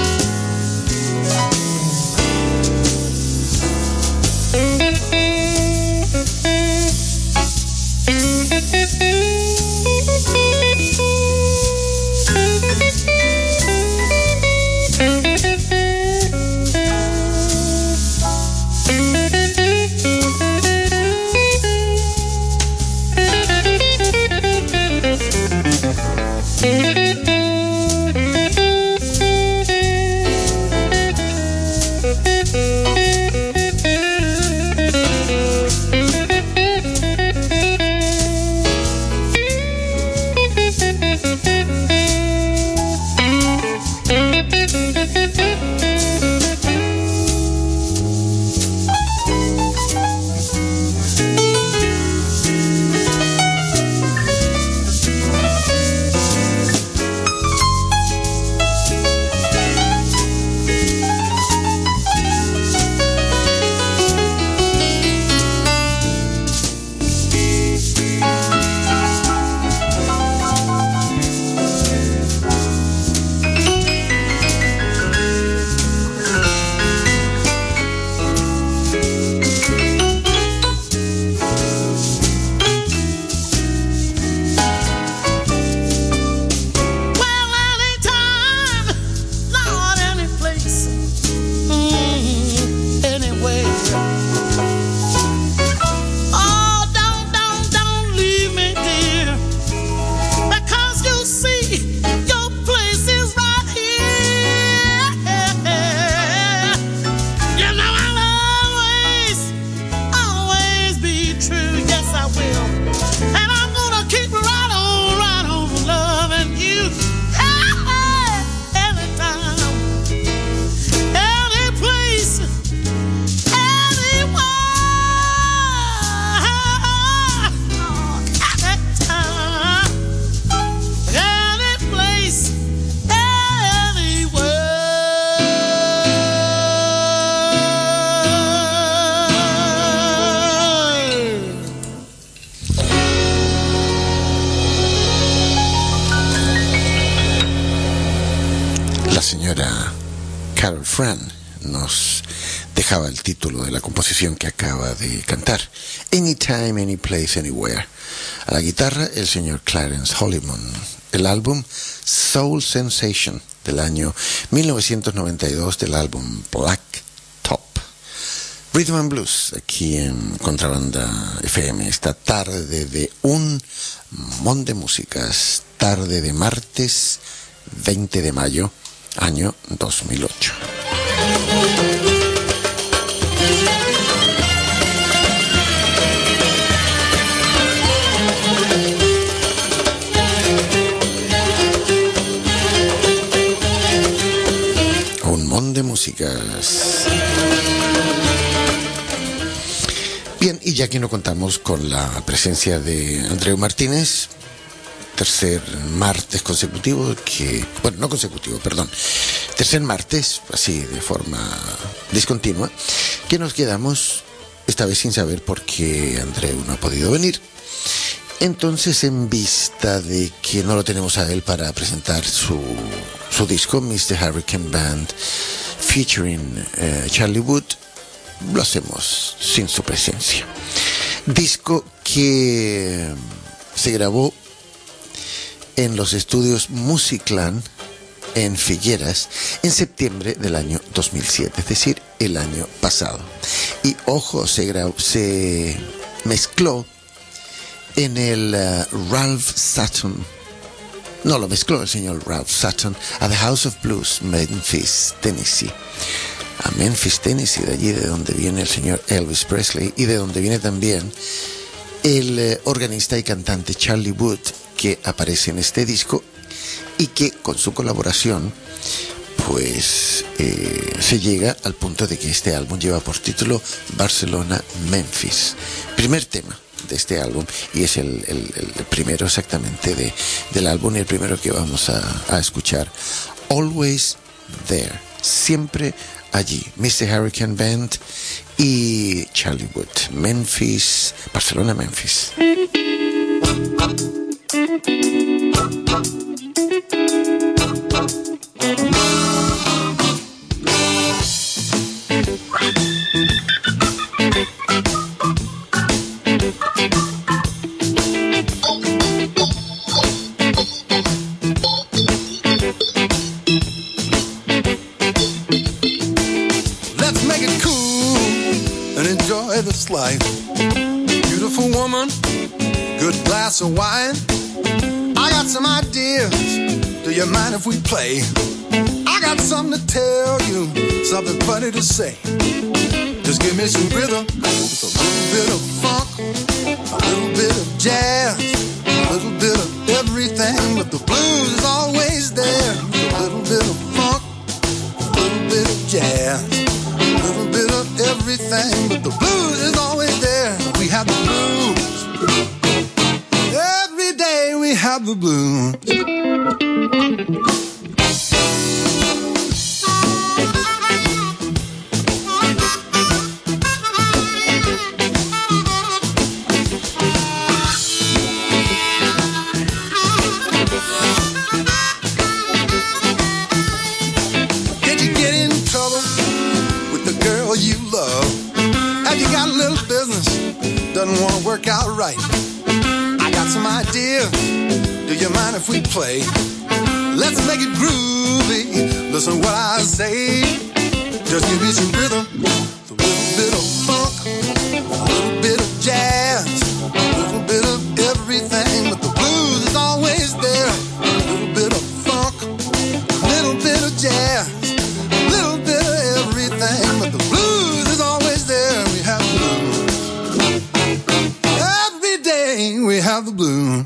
Nos dejaba el título de la composición que acaba de cantar, Anytime, Any Place, Anywhere. A la guitarra, el señor Clarence Holliman. El álbum Soul Sensation del año mil novecientos noventa y dos, del álbum Black Top. Rhythm and Blues, aquí en Contrabanda F M, esta tarde de un montón de músicas, tarde de martes veinte de mayo año dos mil ocho. Un montón de músicas. Bien, y ya que no contamos con la presencia de Andreu Martínez, tercer martes consecutivo que, bueno, no consecutivo, perdón, tercer martes, así de forma discontinua, que nos quedamos esta vez sin saber por qué Andreu no ha podido venir. Entonces, en vista de que no lo tenemos a él para presentar su, su disco, mister Hurricane Band, featuring uh, Charlie Wood, lo hacemos sin su presencia. Disco que se grabó en los estudios Musicland en Figueras en septiembre del año dos mil siete, es decir, el año pasado. Y ojo, se, grabó, se mezcló en el uh, Ralph Sutton, no lo mezcló el señor Ralph Sutton, a The House of Blues, Memphis, Tennessee. A Memphis, Tennessee, de allí de donde viene el señor Elvis Presley y de donde viene también el eh, organista y cantante Charlie Wood, que aparece en este disco y que con su colaboración pues eh, se llega al punto de que este álbum lleva por título Barcelona-Memphis, primer tema de este álbum, y es el, el, el primero exactamente de, del álbum y el primero que vamos a, a escuchar. Always There, siempre allí, mister Hurricane Band y Charlie Wood, Memphis, Barcelona-Memphis. Life, beautiful woman, good glass of wine. I got some ideas. Do you mind if we play? I got something to tell you, something funny to say. Just give me some rhythm, just a little bit of funk, a little bit of jazz, a little bit of everything. But the blues is always there. A little bit of funk, a little bit of jazz, a little bit of everything. But the blues is always there. We have the blues. Every day we have the blues. Did you get in trouble with the girl you love? Have you got a little business doesn't want to work out right? I got some ideas. Do you mind if we play? Let's make it groovy. Listen what I say. Just give me some rhythm, a little bit of funk, a little bit of jazz, a little bit of everything. But the blues is always there. A little bit of funk, a little bit of jazz, a little bit of everything. But the blues is always there. We have the blues. Every day we have the blues.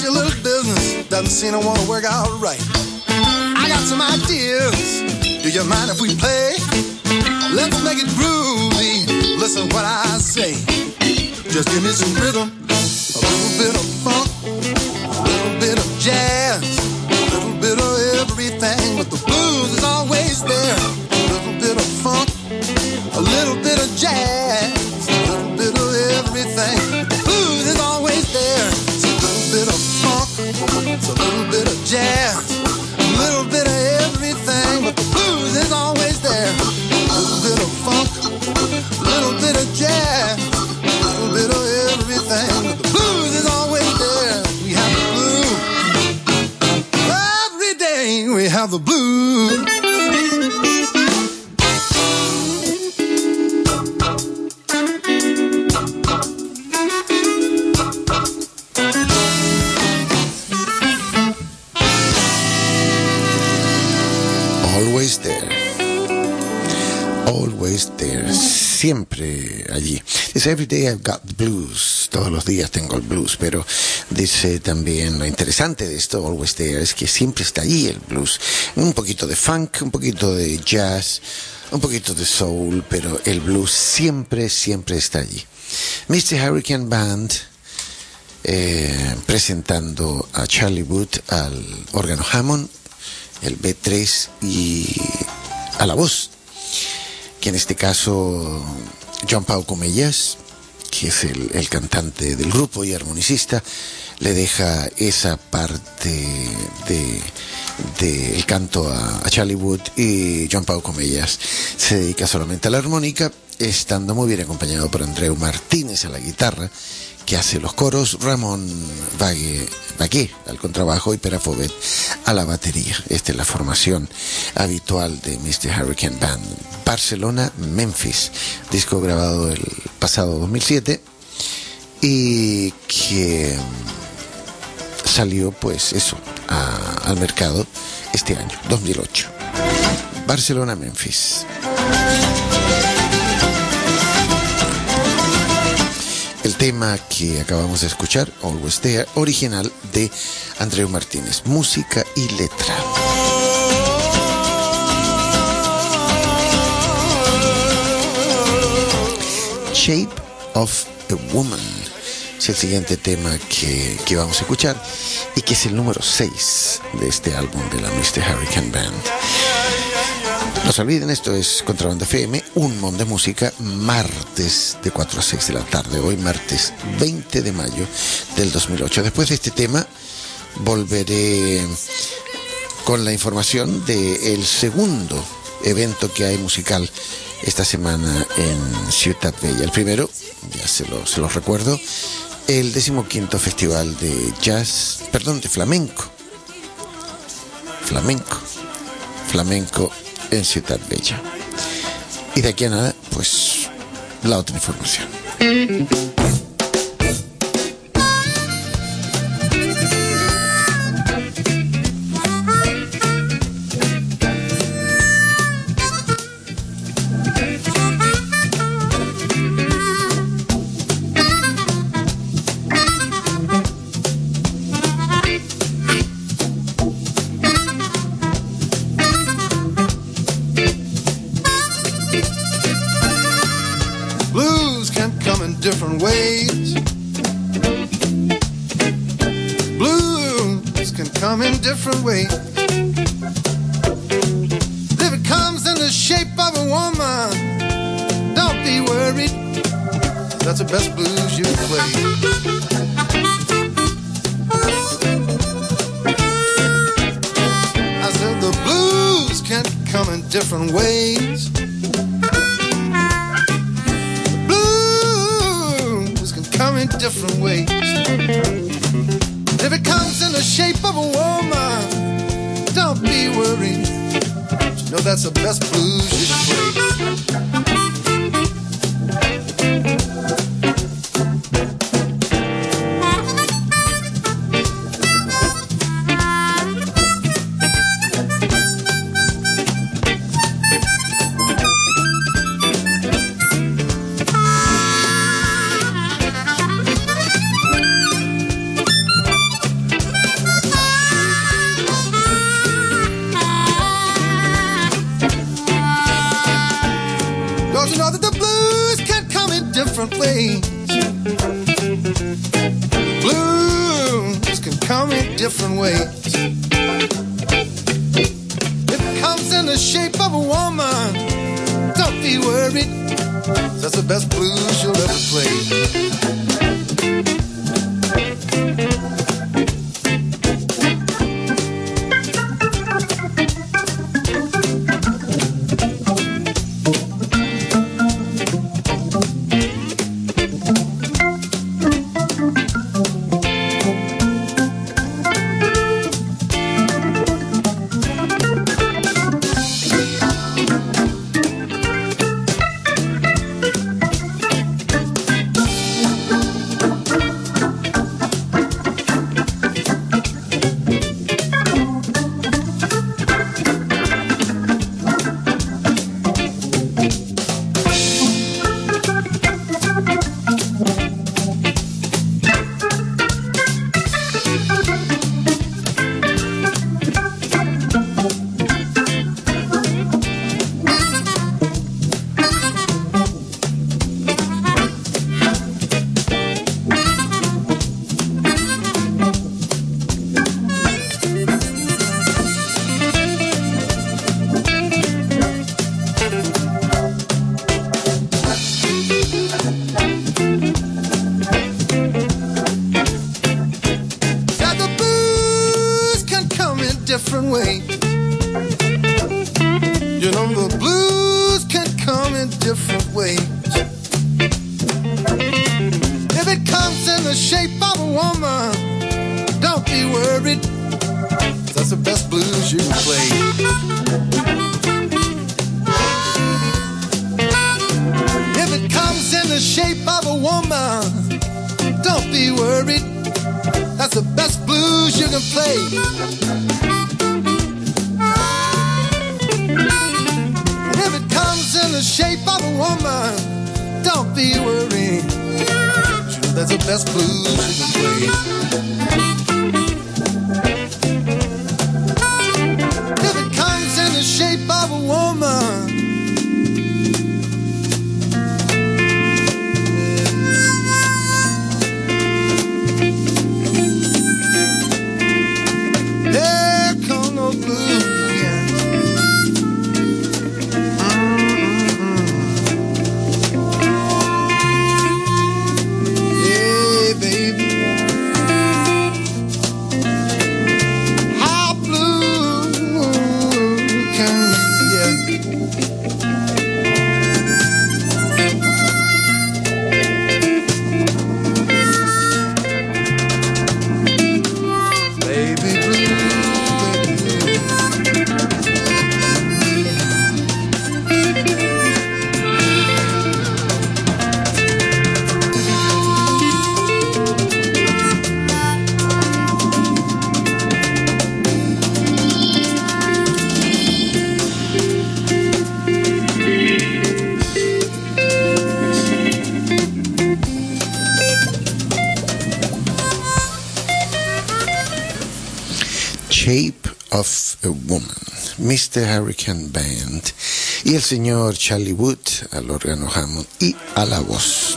Just your little business doesn't seem to want to work out right. I got some ideas. Do you mind if we play? Let's make it groovy. Listen what I say. Just give me some rhythm, a little bit of funk, a little bit of jazz, a little bit of everything. But the blues is always there. A little bit of funk, a little bit of jazz, a little bit of everything. The blues is always there. It's a little bit of funk, it's a little bit of jazz, a little bit of everything. But the blues is always there. A little bit of funk, a little bit of jazz, a little bit of everything. But the blues is always there. We have the blues. Every day we have the blues. Always there. Always there. Siempre allí. Dice, every day I've got the blues. Todos los días tengo el blues. Pero dice también, lo interesante de esto, always there, es que siempre está allí el blues. Un poquito de funk, un poquito de jazz, un poquito de soul, pero el blues siempre, siempre está allí. mister Hurricane Band, eh, presentando a Charlie Wood al órgano Hammond, el B tres y a la voz, que en este caso John Pau Comellas, que es el, el cantante del grupo y armonicista, le deja esa parte de del canto a, a Charlie Wood, y John Pau Comellas se dedica solamente a la armónica, estando muy bien acompañado por Andreu Martínez a la guitarra, que hace los coros, Ramón Vague, Vague al contrabajo y Pere Fobet a la batería. Esta es la formación habitual de mister Hurricane Band. Barcelona, Memphis, disco grabado el pasado dos mil siete y que salió, pues eso, a, al mercado este año, dos mil ocho. Barcelona, Memphis. El tema que acabamos de escuchar, Always There, original de Andreu Martínez, música y letra. Shape of a Woman es el siguiente tema que, que vamos a escuchar, y que es el número seis de este álbum de la mister Hurricane Band. No se olviden, esto es Contrabanda F M, un mon de música, martes de cuatro a seis de la tarde, hoy martes veinte de mayo del dos mil ocho. Después de este tema volveré con la información del segundo evento que hay musical esta semana en Ciutat Bella. El primero, ya se lo, se los recuerdo, el decimoquinto Festival de Jazz, perdón, de Flamenco. Flamenco. Flamenco en Ciutat Bella. Y de aquí a nada, pues, la otra información. Different ways. Blues can come in different ways. If it comes in the shape of a woman, don't be worried, that's the best blues you can play. I said the blues can come in different ways. Come in different ways. If it comes in the shape of a woman, don't be worried, you know that's the best blues you can play. different ways. Blues can come in different ways. It comes in the shape of a woman. Don't be worried. That's the best blues you'll ever play. mister Hurricane Band y el señor Charlie Wood al órgano Hammond y a la voz.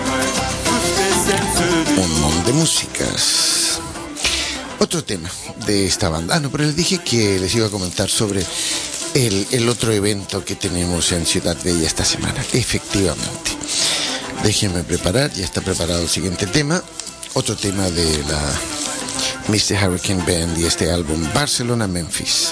Un montón de músicas. Otro tema de esta banda. Ah, no, pero les dije que les iba a comentar sobre el, el otro evento que tenemos en Ciudad Bella esta semana. Efectivamente. Déjenme preparar, ya está preparado el siguiente tema. Otro tema de la mister Hurricane Band y este álbum Barcelona Memphis.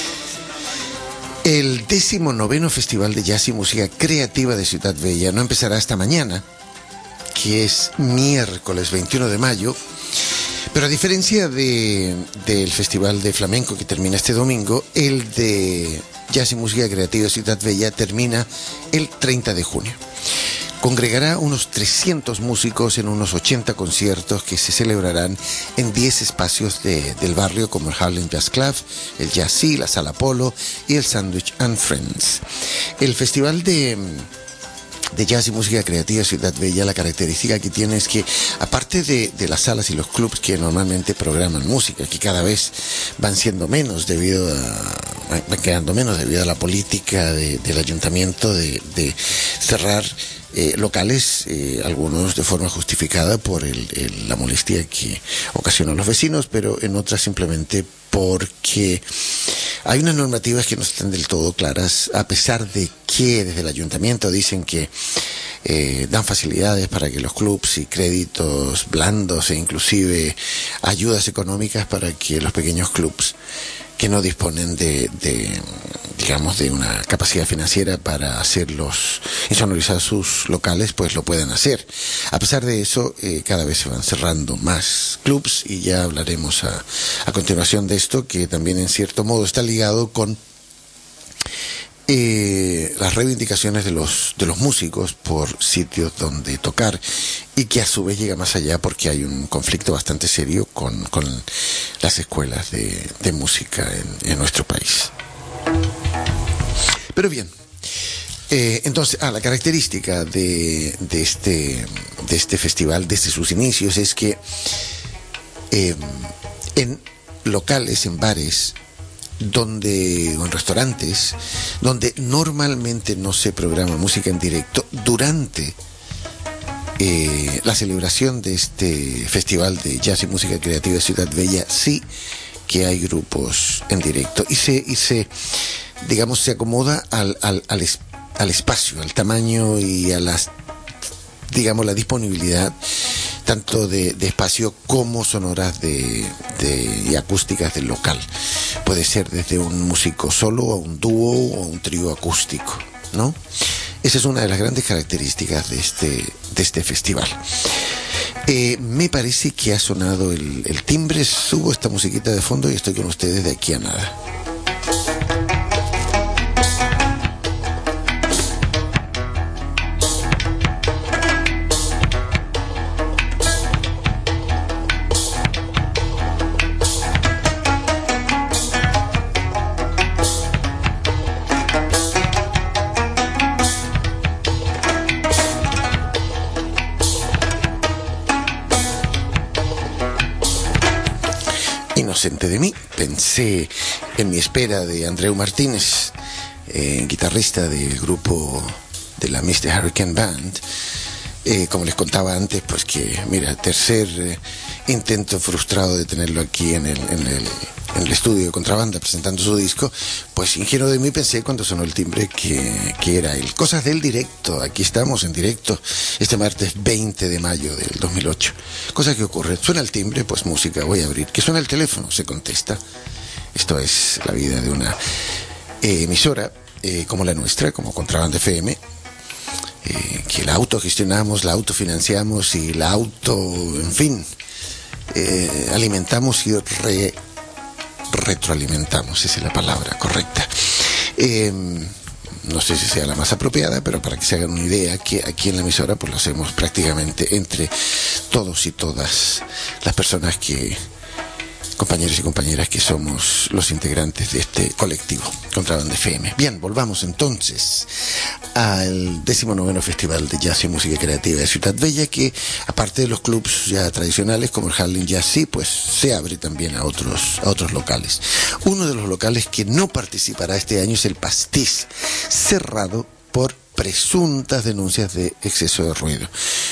El décimo noveno Festival de Jazz y Música Creativa de Ciudad Bella no empezará hasta mañana, que es miércoles veintiuno de mayo, pero a diferencia de, del Festival de Flamenco que termina este domingo, el de Jazz y Música Creativa de Ciudad Bella termina el treinta de junio. Congregará unos trescientos músicos en unos ochenta conciertos que se celebrarán en diez espacios de, del barrio como el Harlem Jazz Club, el Jazzy, la Sala Polo y el Sandwich and Friends. El Festival de, de Jazz y Música Creativa Ciudad Bella, la característica que tiene es que, aparte de, de las salas y los clubs que normalmente programan música, que cada vez van siendo menos debido a, van quedando menos debido a la política de, del ayuntamiento de, de cerrar eh, locales, eh, algunos de forma justificada por el, el, la molestia que ocasionan los vecinos, pero en otras simplemente porque hay unas normativas que no están del todo claras, a pesar de que desde el ayuntamiento dicen que eh, dan facilidades para que los clubs y créditos blandos e inclusive ayudas económicas para que los pequeños clubs que no disponen de, de digamos, de una capacidad financiera para hacerlos, insonorizar sus locales, pues lo puedan hacer. A pesar de eso, eh, cada vez se van cerrando más clubs y ya hablaremos a, a continuación de esto, que también en cierto modo está ligado con Eh, las reivindicaciones de los de los músicos por sitios donde tocar, y que a su vez llega más allá porque hay un conflicto bastante serio con, con las escuelas de, de música en, en nuestro país. Pero bien, eh, entonces, ah, la característica de, de este de este festival desde sus inicios es que eh, en locales, en bares, donde, o en restaurantes, donde normalmente no se programa música en directo, durante eh, la celebración de este festival de jazz y música creativa de Ciudad Bella, sí que hay grupos en directo, y se, y se digamos, se acomoda al, al, al, es, al espacio, al tamaño y a las, digamos, la disponibilidad tanto de, de espacio como sonoras de, de, y acústicas del local. Puede ser desde un músico solo a un dúo o un trío acústico, ¿no? Esa es una de las grandes características de este, de este festival. Eh, me parece que ha sonado el, el timbre, subo esta musiquita de fondo y estoy con ustedes de aquí a nada. Inocente de mí, pensé en mi espera de Andreu Martínez, eh, guitarrista del grupo de la mister Hurricane Band. Eh, como les contaba antes, pues que, mira, tercer eh, intento frustrado de tenerlo aquí en el, en el, en el estudio de Contrabanda presentando su disco, pues ingenuo de mí pensé cuando sonó el timbre que, que era él. Cosas del directo, aquí estamos en directo este martes veinte de mayo del dos mil ocho. Cosa que ocurre, suena el timbre, pues música, voy a abrir. Que suena el teléfono, se contesta. Esto es la vida de una eh, emisora eh, como la nuestra, como Contrabanda F M, eh, que la autogestionamos, la autofinanciamos y la auto, en fin, eh, alimentamos y re, retroalimentamos, esa es la palabra correcta. Eh, no sé si sea la más apropiada, pero para que se hagan una idea, que aquí en la emisora pues lo hacemos prácticamente entre todos y todas las personas que, compañeros y compañeras que somos los integrantes de este colectivo Contrabanda F M. Bien, volvamos entonces al decimonoveno Festival de Jazz y Música Creativa de Ciudad Bella, que aparte de los clubs ya tradicionales como el Harlem Jazz Sea, pues se abre también a otros, a otros locales. Uno de los locales que no participará este año es el Pastiz, cerrado por presuntas denuncias de exceso de ruido.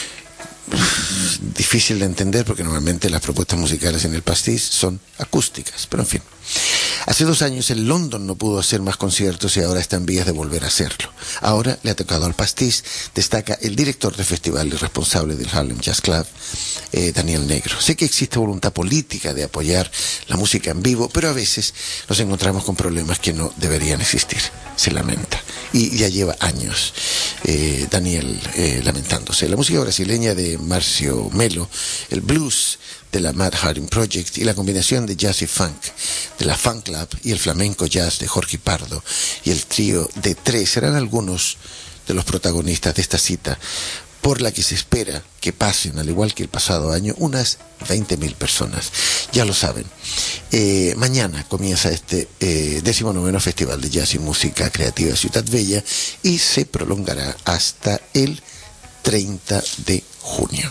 Difícil de entender porque normalmente las propuestas musicales en el Pastiz son acústicas, pero en fin. Hace dos años el London no pudo hacer más conciertos y ahora está en vías de volver a hacerlo. Ahora le ha tocado al Pastiz, destaca el director del festival y responsable del Harlem Jazz Club, eh, Daniel Negro. Sé que existe voluntad política de apoyar la música en vivo, pero a veces nos encontramos con problemas que no deberían existir. Se lamenta. Y ya lleva años eh, Daniel eh, lamentándose. La música brasileña de Marcio Melo, el blues de la Mad Harding Project y la combinación de jazz y funk de la Funk Club y el flamenco jazz de Jorge Pardo y el trío de tres serán algunos de los protagonistas de esta cita, por la que se espera que pasen, al igual que el pasado año, unas veinte mil personas. Ya lo saben, eh, mañana comienza este eh, decimonoveno Festival de Jazz y Música Creativa de Ciudad Bella y se prolongará hasta el treinta de junio.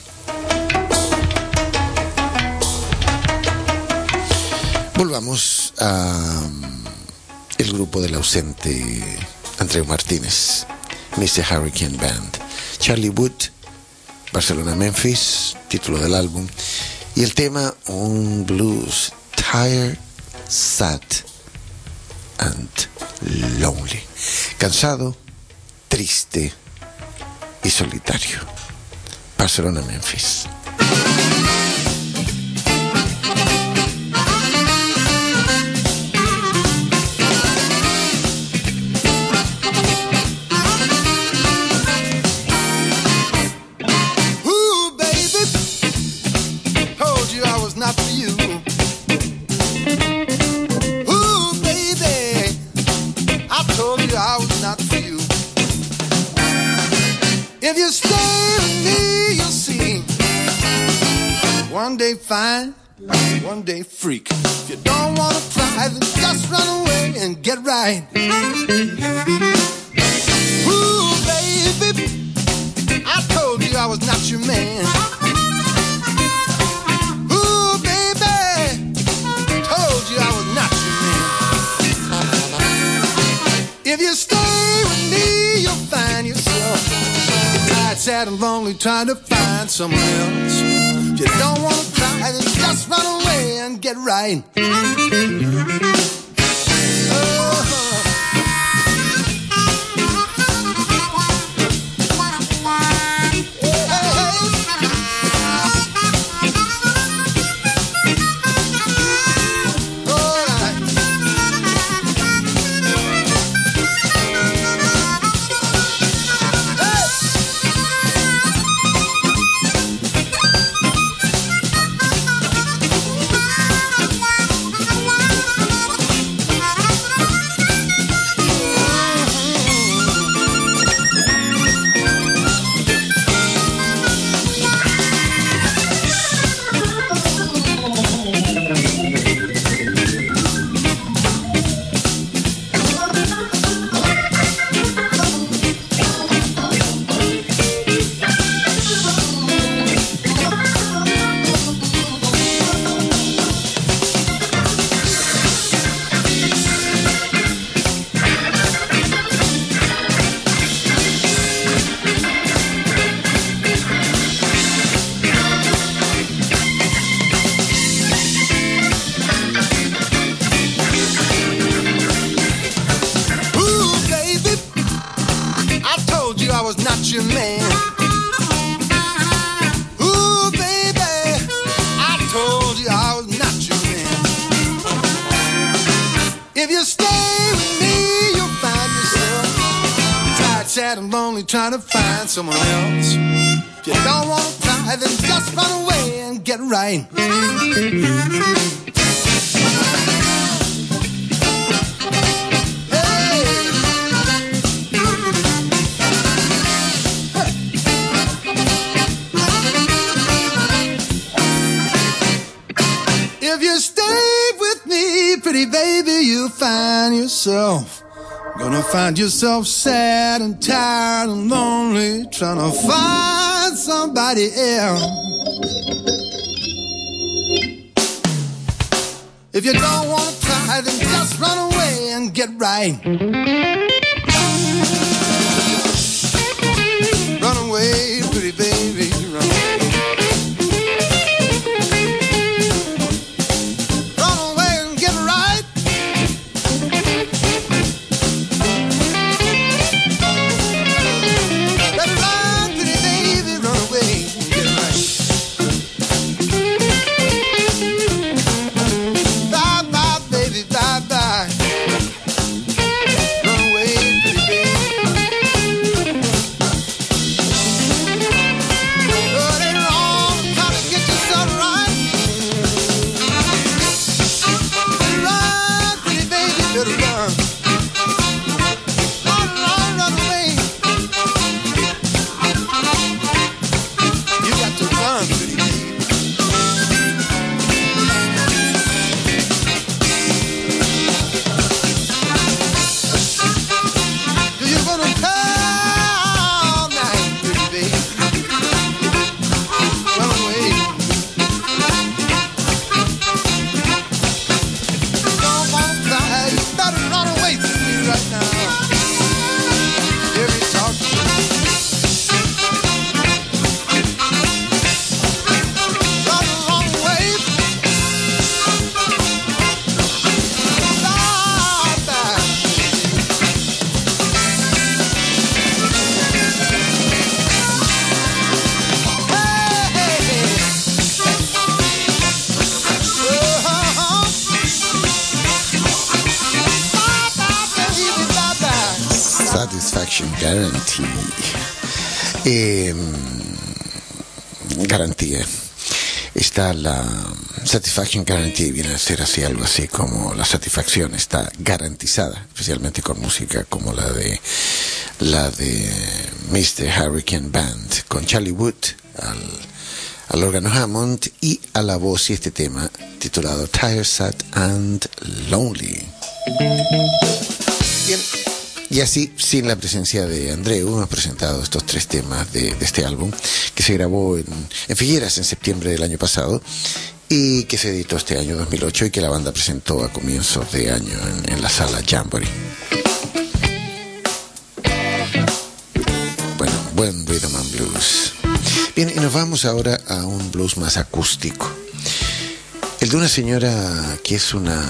Volvamos a um, el grupo del ausente Andreu Martínez, mister Hurricane Band. Charlie Wood, Barcelona-Memphis, título del álbum, y el tema un blues tired, sad and lonely, cansado, triste y solitario. Barcelona-Memphis. If you stay with me, you'll see. One day fine, one day freak. If you don't wanna try, then just run away and get right. Ooh, baby, I told you I was not your man. Ooh, baby, told you I was not your man. If you stay with me, you'll find yourself sad and lonely trying to find someone else. If you don't want to try, then just run away and get right. Trying to find someone else. If you don't want to try, then just run away and get right. Hey. If you stay with me, pretty baby, you'll find yourself gonna find yourself sad and tired and lonely, trying to find somebody else. If you don't want to try, then just run away and get right. Run away, pretty baby, run away. Run away. Satisfaction Guarantee. Eh, garantía. Está la Satisfaction Guarantee, viene a ser así, algo así como la satisfacción está garantizada, especialmente con música como la de la de mister Hurricane Band, con Charlie Wood al, al órgano Hammond y a la voz, y este tema titulado Tired, Sad and Lonely. Bien, y así, sin la presencia de Andreu, hemos presentado estos tres temas de, de este álbum, que se grabó en, en Figueras en septiembre del año pasado y que se editó este año dos mil ocho y que la banda presentó a comienzos de año en, en la sala Jamboree. Bueno, buen rhythm and blues. Bien, y nos vamos ahora a un blues más acústico. El de una señora que es una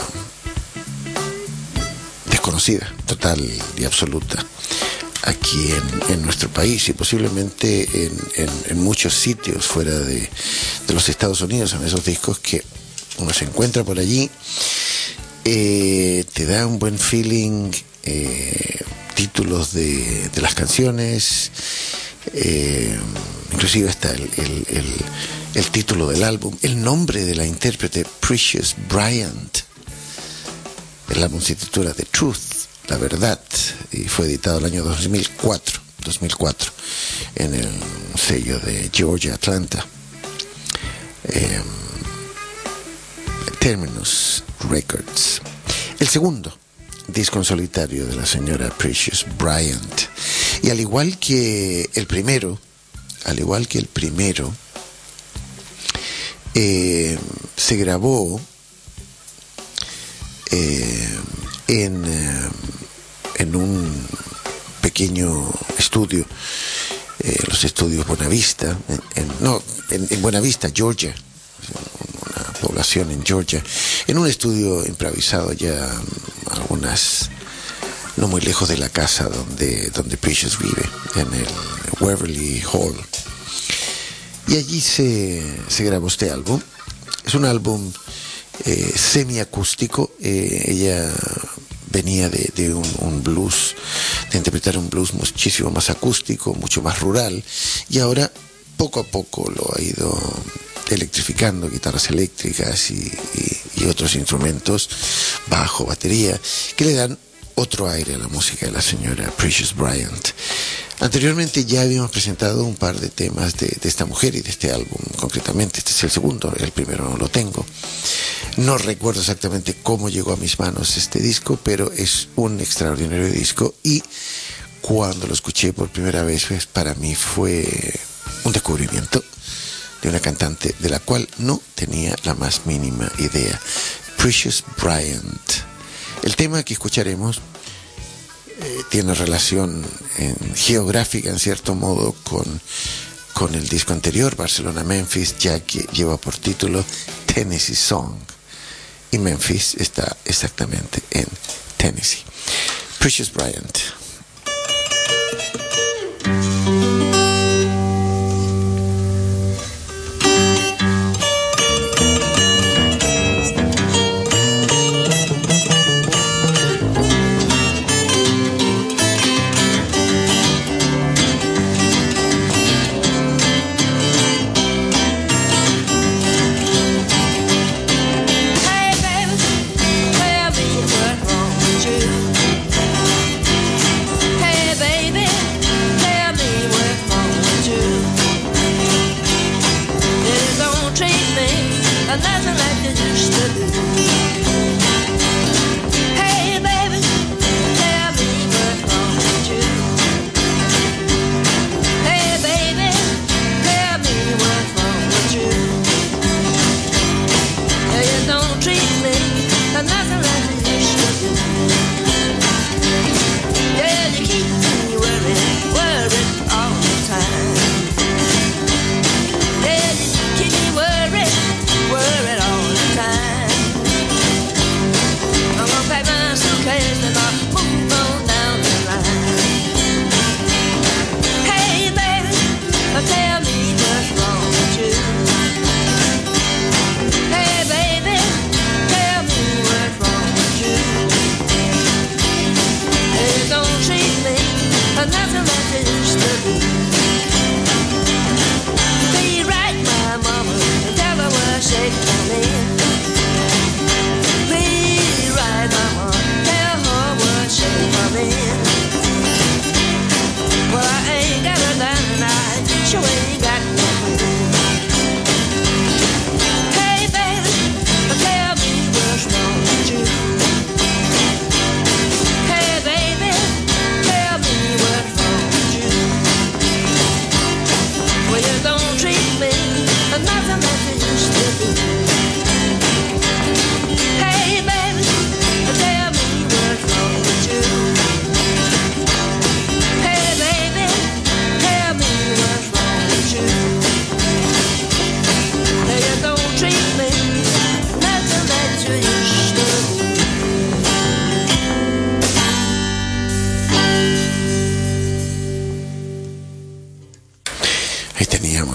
desconocida, total y absoluta, aquí en, en nuestro país y posiblemente en, en, en muchos sitios fuera de, de los Estados Unidos, en esos discos que uno se encuentra por allí, eh, te da un buen feeling, eh, títulos de, de las canciones, eh, inclusive hasta el, el, el, el título del álbum, el nombre de la intérprete, Precious Bryant. El álbum se titula The Truth, La Verdad, y fue editado el año dos mil cuatro, dos mil cuatro en el sello de Georgia Atlanta, eh, Terminus Records. El segundo disco en solitario de la señora Precious Bryant, y al igual que el primero, al igual que el primero, eh, se grabó Eh, en, eh, en un pequeño estudio, eh, los estudios Buenavista, en, en, no, en, en Buenavista, Georgia, una población en Georgia, en un estudio improvisado ya algunas, no muy lejos de la casa donde, donde Precious vive, en el Waverly Hall. Y allí se, se grabó este álbum. Es un álbum Eh, semiacústico. eh, ella venía de, de un, un blues, de interpretar un blues muchísimo más acústico, mucho más rural, y ahora poco a poco lo ha ido electrificando, guitarras eléctricas y, y, y otros instrumentos, bajo, batería, que le dan otro aire a la música de la señora Precious Bryant. Anteriormente ya habíamos presentado un par de temas de, de esta mujer y de este álbum, concretamente. Este es el segundo, el primero no lo tengo. No recuerdo exactamente cómo llegó a mis manos este disco, pero es un extraordinario disco, y cuando lo escuché por primera vez, pues para mí fue un descubrimiento de una cantante de la cual no tenía la más mínima idea, Precious Bryant. El tema que escucharemos eh, tiene relación en, geográfica, en cierto modo, con, con el disco anterior, Barcelona-Memphis, ya que lleva por título Tennessee Song. Y Memphis está exactamente en Tennessee. Precious Bryant. Hey baby, tell me what wrong with you.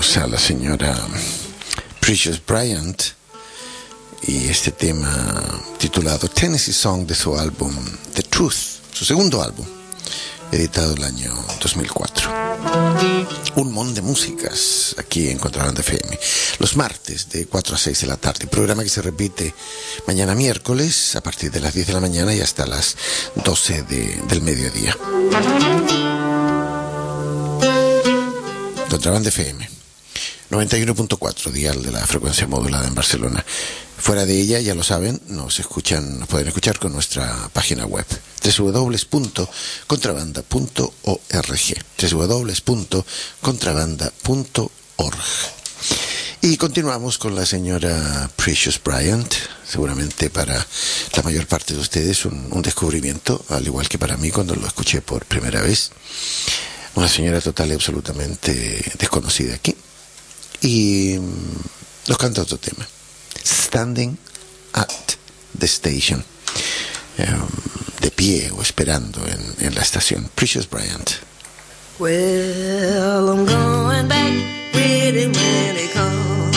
A la señora Precious Bryant y este tema titulado Tennessee Song de su álbum The Truth, su segundo álbum, editado el año dos mil cuatro. Un montón de músicas aquí en Contrabanda F M, los martes de cuatro a seis de la tarde, programa que se repite mañana miércoles a partir de las diez de la mañana y hasta las doce de, del mediodía. Contrabanda F M noventa y uno punto cuatro, dial de la frecuencia modulada en Barcelona. Fuera de ella, ya lo saben, nos escuchan, nos pueden escuchar con nuestra página web doble u doble u doble u punto contrabanda punto org doble u doble u doble u punto contrabanda punto org. Y continuamos con la señora Precious Bryant, seguramente para la mayor parte de ustedes un, un descubrimiento, al igual que para mí cuando lo escuché por primera vez. Una señora total y absolutamente desconocida aquí. Y nos canta otro tema, Standing at the Station, um, de pie o esperando en, en la estación. Precious Bryant. Well, I'm going back with him when he comes.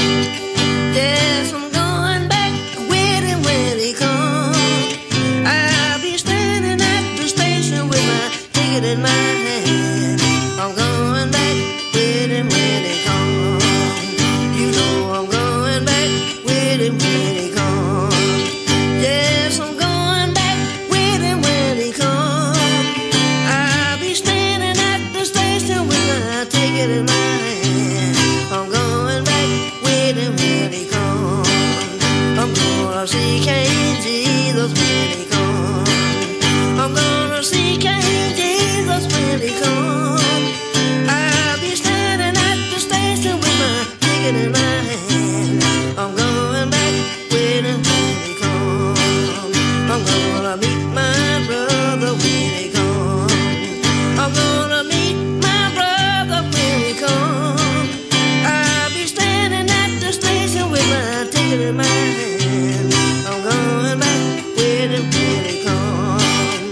Yes, I'm going back with him when he comes. I'll be standing at the station with my ticket in my hand. I'm going back with him when he comes. You know I'm going back with him when he comes. Yes, I'm going back with him when he comes. I'll be standing at the station with my ticket in my hand. I'm going back with him when he comes. I'm gonna see King Jesus when he comes. I'm gonna see King Jesus when he comes. I'll be standing at the station with my ticket in my hand. I'm going back with him when he comes. I'm gonna meet my brother when he comes. I'm gonna meet my brother when he comes. I'll be standing at the station with my ticket in my hand. I'm going back with him when he comes.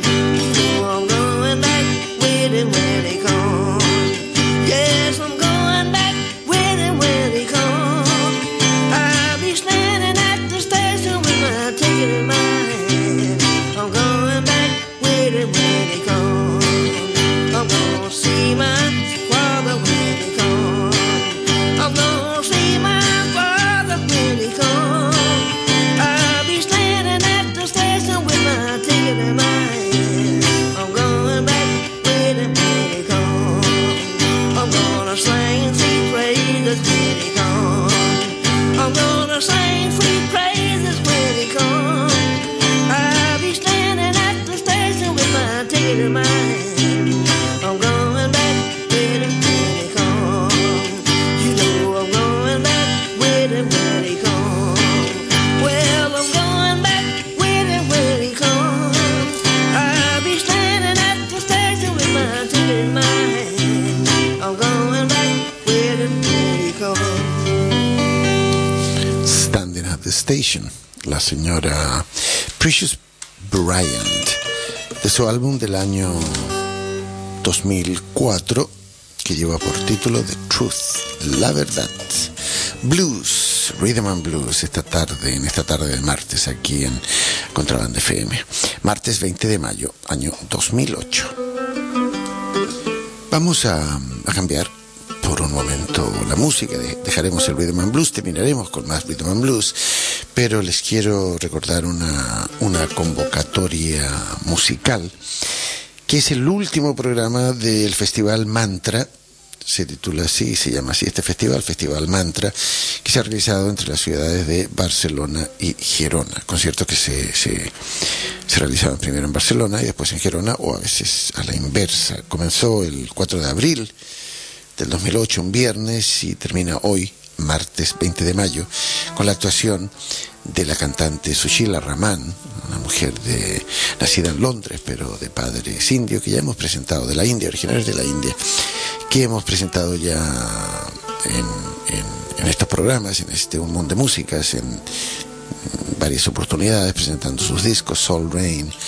Oh, I'm going back with him when he comes. Yes, I'm going back with him when he comes. I'll be standing at the station with my ticket in my hand. I'm going back with him when he comes. I'm gonna see my father when he comes. I'm gonna see my father when he comes. I'll be standing at the station with my ticket in my hand. I'm going back with him when he comes. I'm gonna sing sweet praises when he comes. I'm gonna sing sweet praises when he comes. I'll be standing at the station with my ticket in my hand. I'm going back with him when he comes. You know I'm going back with him when he comes. Well, I'm going back with him when he comes. I'll be standing at the station with my ticket in my hand. I'm going back with him when he comes. Standing at the Station, la señora Precious Bryant, de su álbum del año dos mil cuatro, que lleva por título The Truth, la verdad. Blues, Rhythm and Blues, esta tarde, en esta tarde de martes, aquí en Contrabanda F M. Martes veinte de mayo, año dos mil ocho. Vamos a, a cambiar por un momento la música, dejaremos el Rhythm and Blues, terminaremos con más Rhythm and Blues, pero les quiero recordar una, una convocatoria musical, que es el último programa del Festival Mantra. Se titula así, se llama así este festival, Festival Mantra, que se ha realizado entre las ciudades de Barcelona y Gerona. Conciertos que se, se, se realizaban primero en Barcelona y después en Gerona, o a veces a la inversa. Comenzó el cuatro de abril del dos mil ocho, un viernes, y termina hoy, martes veinte de mayo, con la actuación de la cantante Sushila Raman, una mujer de, nacida en Londres, pero de padres indios, que ya hemos presentado, de la India, originarios de la India, que hemos presentado ya en, en, en estos programas, en este Un Mundo de Músicas, en varias oportunidades, presentando sus discos, Soul Rain,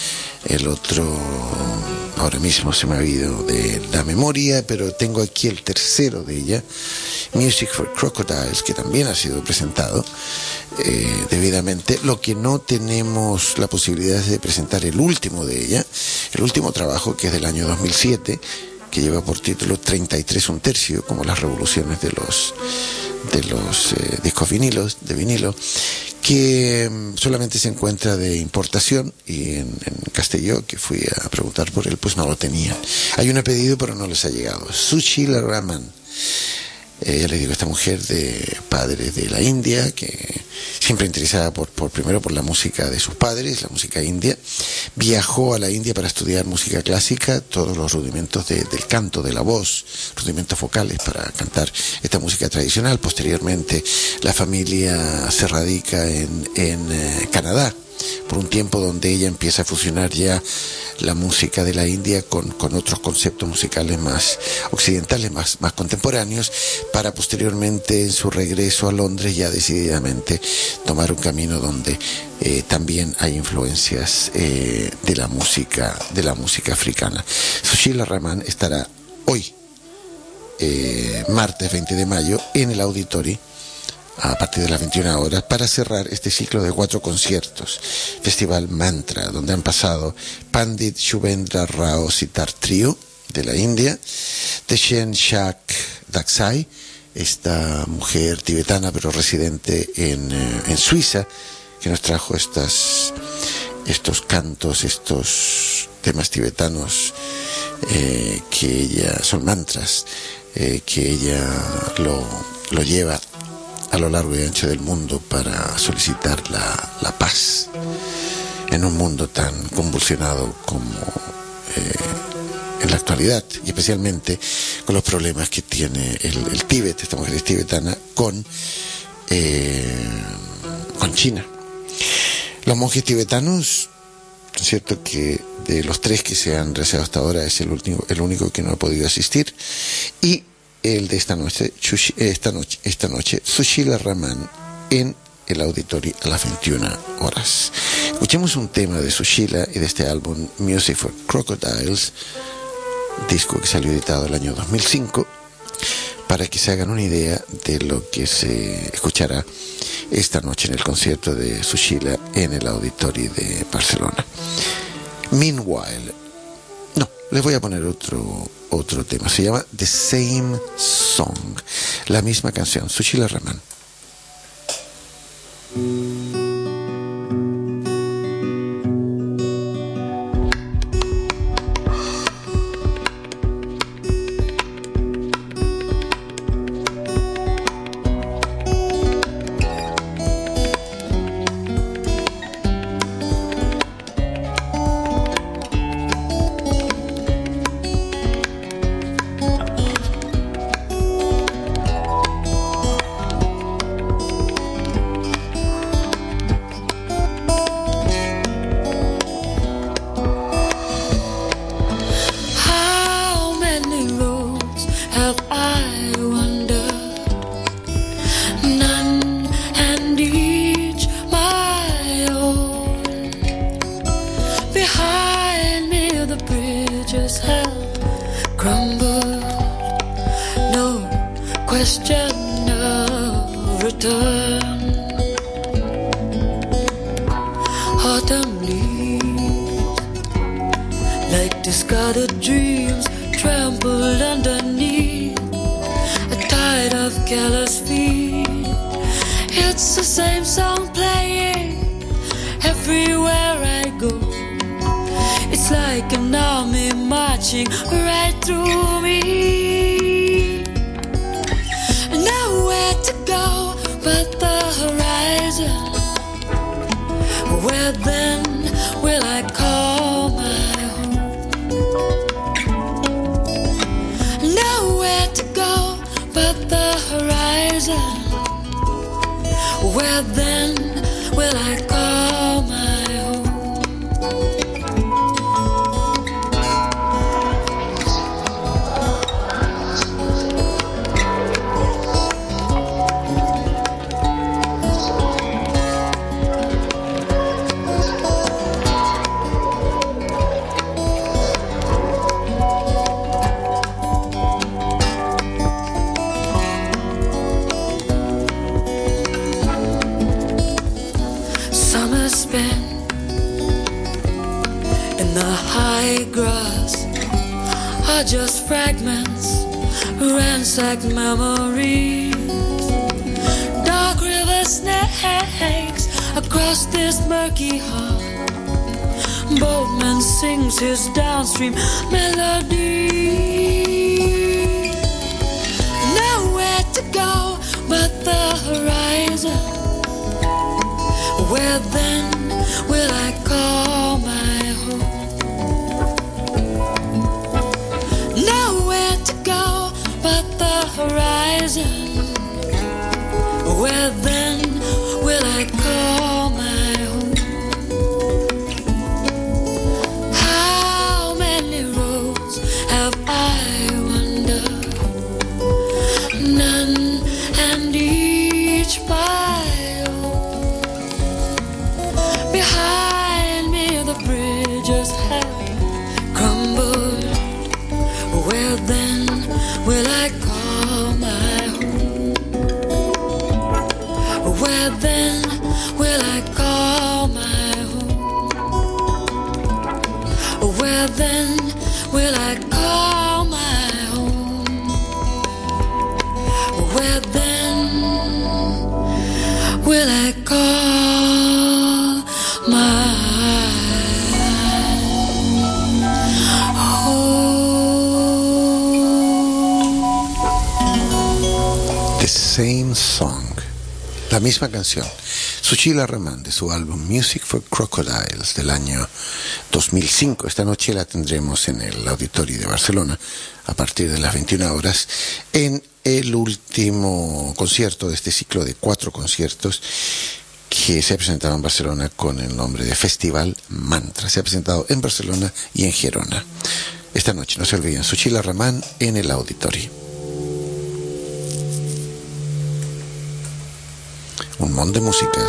el otro ahora mismo se me ha ido de la memoria, pero tengo aquí el tercero de ella, Music for Crocodiles, que también ha sido presentado eh, debidamente. Lo que no tenemos la posibilidad es de presentar el último de ella, el último trabajo, que es del año dos mil siete, que lleva por título treinta y tres un tercio, como las revoluciones de los de los eh, discos vinilos, de vinilo, que um, solamente se encuentra de importación, y en, en Castelló, que fui a preguntar por él, pues no lo tenía. Hay un pedido, pero no les ha llegado. Sushila Raman. Eh, ya les digo, esta mujer de padres de la India, que siempre interesada por, por primero por la música de sus padres, la música india, viajó a la India para estudiar música clásica, todos los rudimentos de, del canto, de la voz, rudimentos vocales para cantar esta música tradicional. Posteriormente la familia se radica en, en eh, Canadá por un tiempo, donde ella empieza a fusionar ya la música de la India con, con otros conceptos musicales más occidentales, más, más contemporáneos, para posteriormente, en su regreso a Londres, ya decididamente tomar un camino donde eh, también hay influencias eh, de la música de la música africana. Sushila Raman estará hoy, eh, martes veinte de mayo, en el Auditori a partir de las veintiuna horas, para cerrar este ciclo de cuatro conciertos, Festival Mantra, donde han pasado Pandit Shubhendra Rao Sitar Trio de la India, Teshen Shak Daksai, esta mujer tibetana pero residente en, en Suiza, que nos trajo estas, estos cantos, estos temas tibetanos eh, que ella, son mantras, eh, que ella lo, lo lleva a lo largo y ancho del mundo para solicitar la, la paz en un mundo tan convulsionado como eh, en la actualidad, y especialmente con los problemas que tiene el, el Tíbet, esta mujer es tibetana, con, eh, con China. Los monjes tibetanos, es cierto que de los tres que se han realizado hasta ahora es el, último, el único que no ha podido asistir, y el de esta noche, esta noche, esta noche, Sushila Raman en el Auditori a las veintiuna horas. Escuchemos un tema de Sushila y de este álbum Music for Crocodiles, disco que salió editado el año dos mil cinco, para que se hagan una idea de lo que se escuchará esta noche en el concierto de Sushila en el Auditori de Barcelona. Meanwhile, no, les voy a poner otro otro tema, se llama The Same Song, la misma canción, Sushila Raman. in the high grass are just fragments, ransacked memories. Dark river snakes across this murky hall. Boatman sings his downstream melody. Nowhere to go but the horizon. Where then will I call my home? Nowhere to go but the horizon. Where then will I call my home? How many roads have I wandered? None, and each my own. Behind me the bridges have crumbled. Where then will I call my home? Where then will I call my home? Where then will I call my home? Where then will I call my home? The Same Song, la misma canción. Sushila Raman, de su álbum Music for Crocodiles del año dos mil cinco. Esta noche la tendremos en el Auditorio de Barcelona a partir de las veintiuna horas en el último concierto de este ciclo de cuatro conciertos que se ha presentado en Barcelona con el nombre de Festival Mantra. Se ha presentado en Barcelona y en Gerona. Esta noche, no se olviden, Sushila Raman en el Auditorio. Un montón de músicas.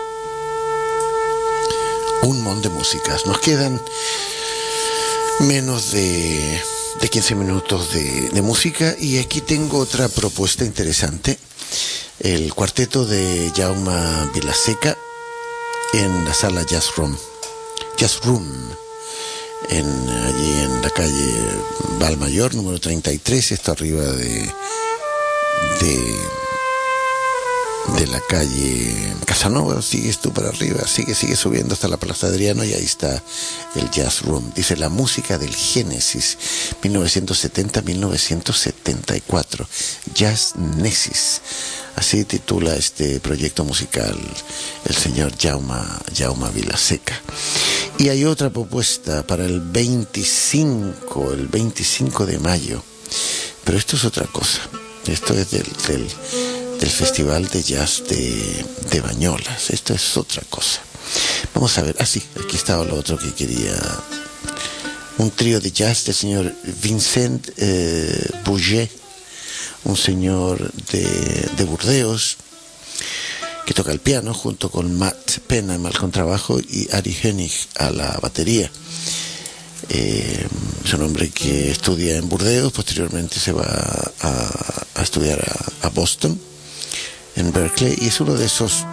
Un montón de músicas. Nos quedan menos de, de quince minutos de, de música y aquí tengo otra propuesta interesante. El cuarteto de Jaume Vilaseca en la sala Jazz Room. Jazz Room. En, allí en la calle Valmayor, número treinta y tres. Esto arriba de... de de la calle Casanova. Sigues tú para arriba, sigue, sigue subiendo hasta la Plaza Adriano y ahí está el Jazz Room. Dice la música del Génesis, mil novecientos setenta a mil novecientos setenta y cuatro. Jazz Nesis, así titula este proyecto musical el señor Jaume, Jaume Vilaseca. Y hay otra propuesta para el veinticinco, el veinticinco de mayo, pero esto es otra cosa. Esto es del, del del Festival de Jazz de, de Bañolas. Esto es otra cosa. Vamos a ver. Ah, sí, aquí estaba lo otro que quería. Un trío de jazz del señor Vincent eh, Bouget, un señor de, de Burdeos, que toca el piano junto con Matt Penham al contrabajo y Ari Hennig a la batería. Eh, es un hombre que estudia en Burdeos, posteriormente se va a, a estudiar a, a Boston, en Berkeley, y es uno de esos,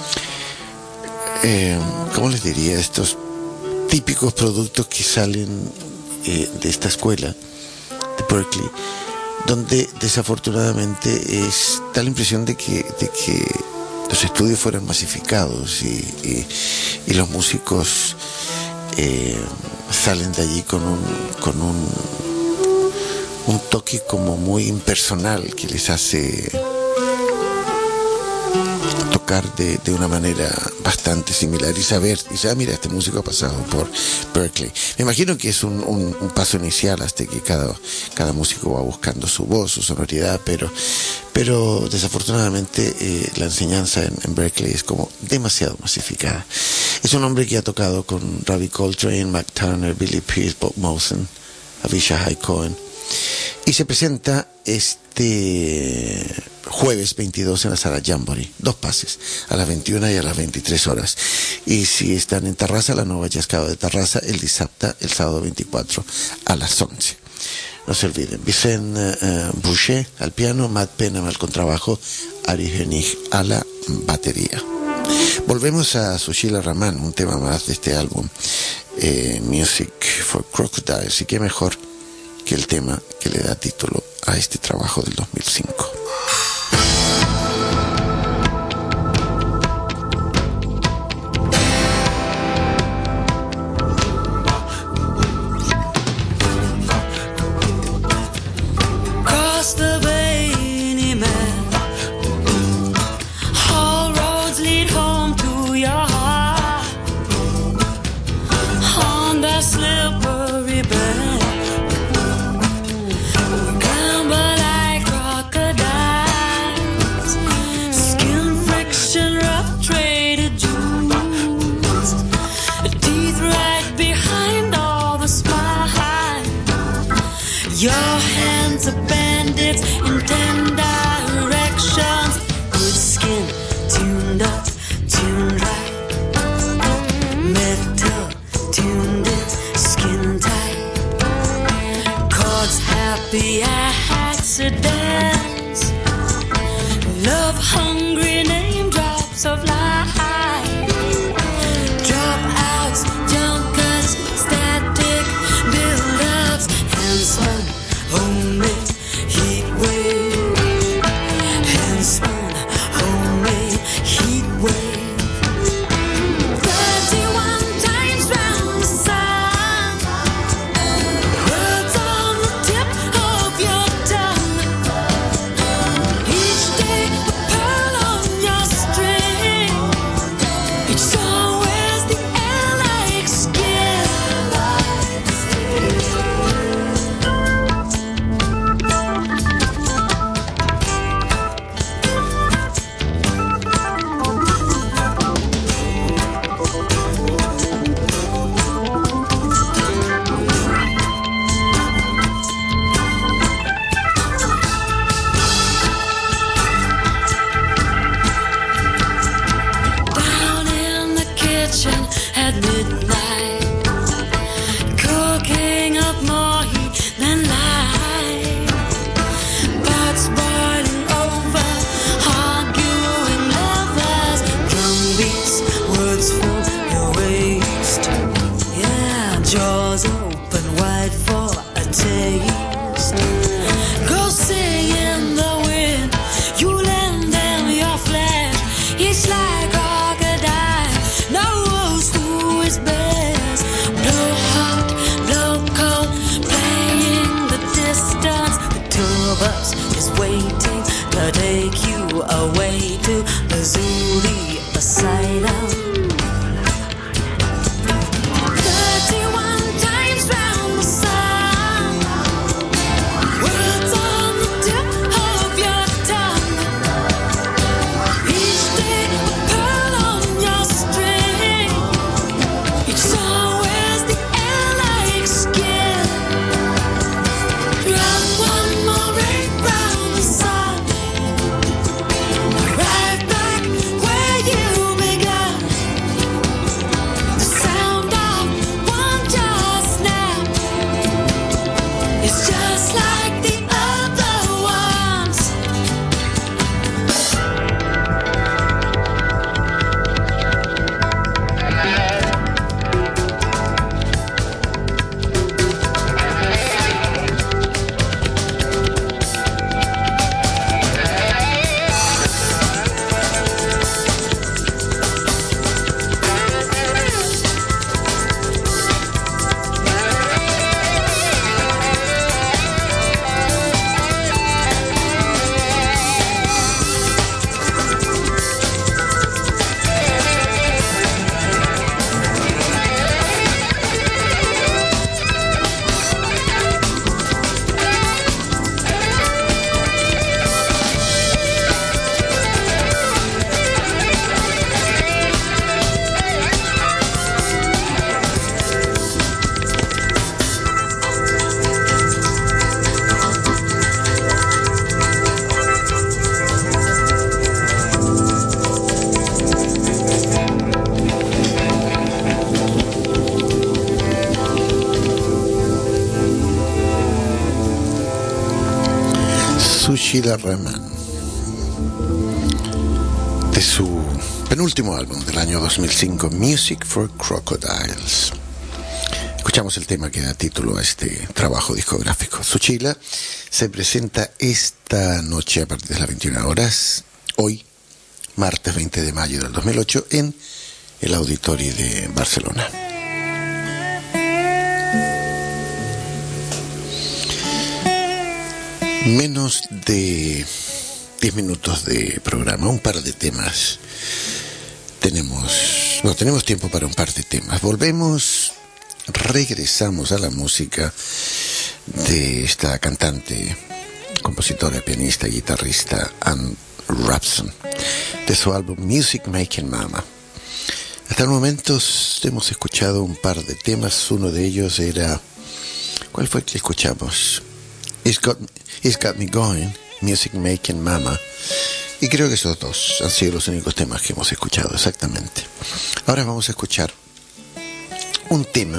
eh, ¿cómo les diría? Estos típicos productos que salen eh, de esta escuela de Berkeley, donde desafortunadamente es, da la impresión de que, de que los estudios fueran masificados y, y, y los músicos eh, salen de allí con un, con un, un toque como muy impersonal que les hace tocar de, de una manera bastante similar y saber, dice, ah, mira, este músico ha pasado por Berkeley. Me imagino que es un, un, un paso inicial hasta que cada, cada músico va buscando su voz, su sonoridad, pero, pero desafortunadamente eh, la enseñanza en, en Berkeley es como demasiado masificada. Es un hombre que ha tocado con Ravi Coltrane, Mac Turner, Billy Pierce, Bob Mosen, Avishai Cohen, y se presenta este jueves veintidós en la sala Jamboree, dos pases, a las veintiuna y a las veintitrés horas. Y si están en Tarrasa, la Nova Llascada de Tarrasa, el dissabte, el sábado veinticuatro a las once. No se olviden, Vicent uh, Boucher al piano, Matt Penham al contrabajo, Ari Hennig a la batería. Volvemos a Sushila Raman, un tema más de este álbum. eh, Music for Crocodiles, y qué mejor que el tema que le da título a este trabajo del dos mil cinco. Sheila Rahman, de su penúltimo álbum del año dos mil cinco, Music for Crocodiles. Escuchamos el tema que da título a este trabajo discográfico. Suchila se presenta esta noche a partir de las veintiuna horas, hoy, martes veinte de mayo del dos mil ocho, en el Auditorio de Barcelona. Menos de diez minutos de programa, un par de temas. Tenemos, no, tenemos tiempo para un par de temas. Volvemos, regresamos a la música de esta cantante, compositora, pianista y guitarrista Ann Rapson, de su álbum Music Making Mama. Hasta el momento hemos escuchado un par de temas. Uno de ellos era, ¿cuál fue el que escuchamos? It's Got, It's Got Me Going, Music Making Mama. Y creo que esos dos han sido los únicos temas que hemos escuchado, exactamente. Ahora vamos a escuchar un tema.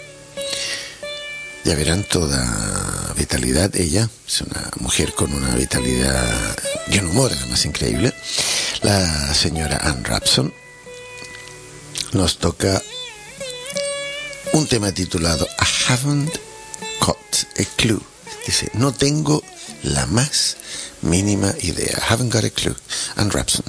Ya verán toda vitalidad. Ella es una mujer con una vitalidad y un humor además increíble. La señora Ann Rapson nos toca un tema titulado I Haven't Got a Clue. Dice, no tengo la más mínima idea. I haven't got a clue. Ann Rapson.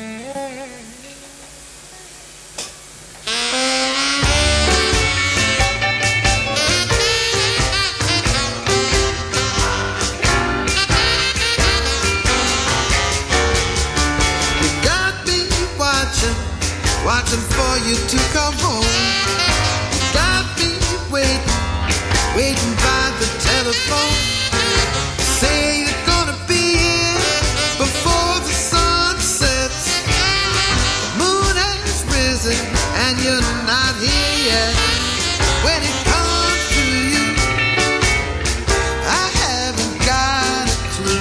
Watching for you to come home. You got me waiting, waiting by the telephone. Say you're gonna be here before the sun sets. The moon has risen and you're not here yet. When it comes to you, I haven't got a clue.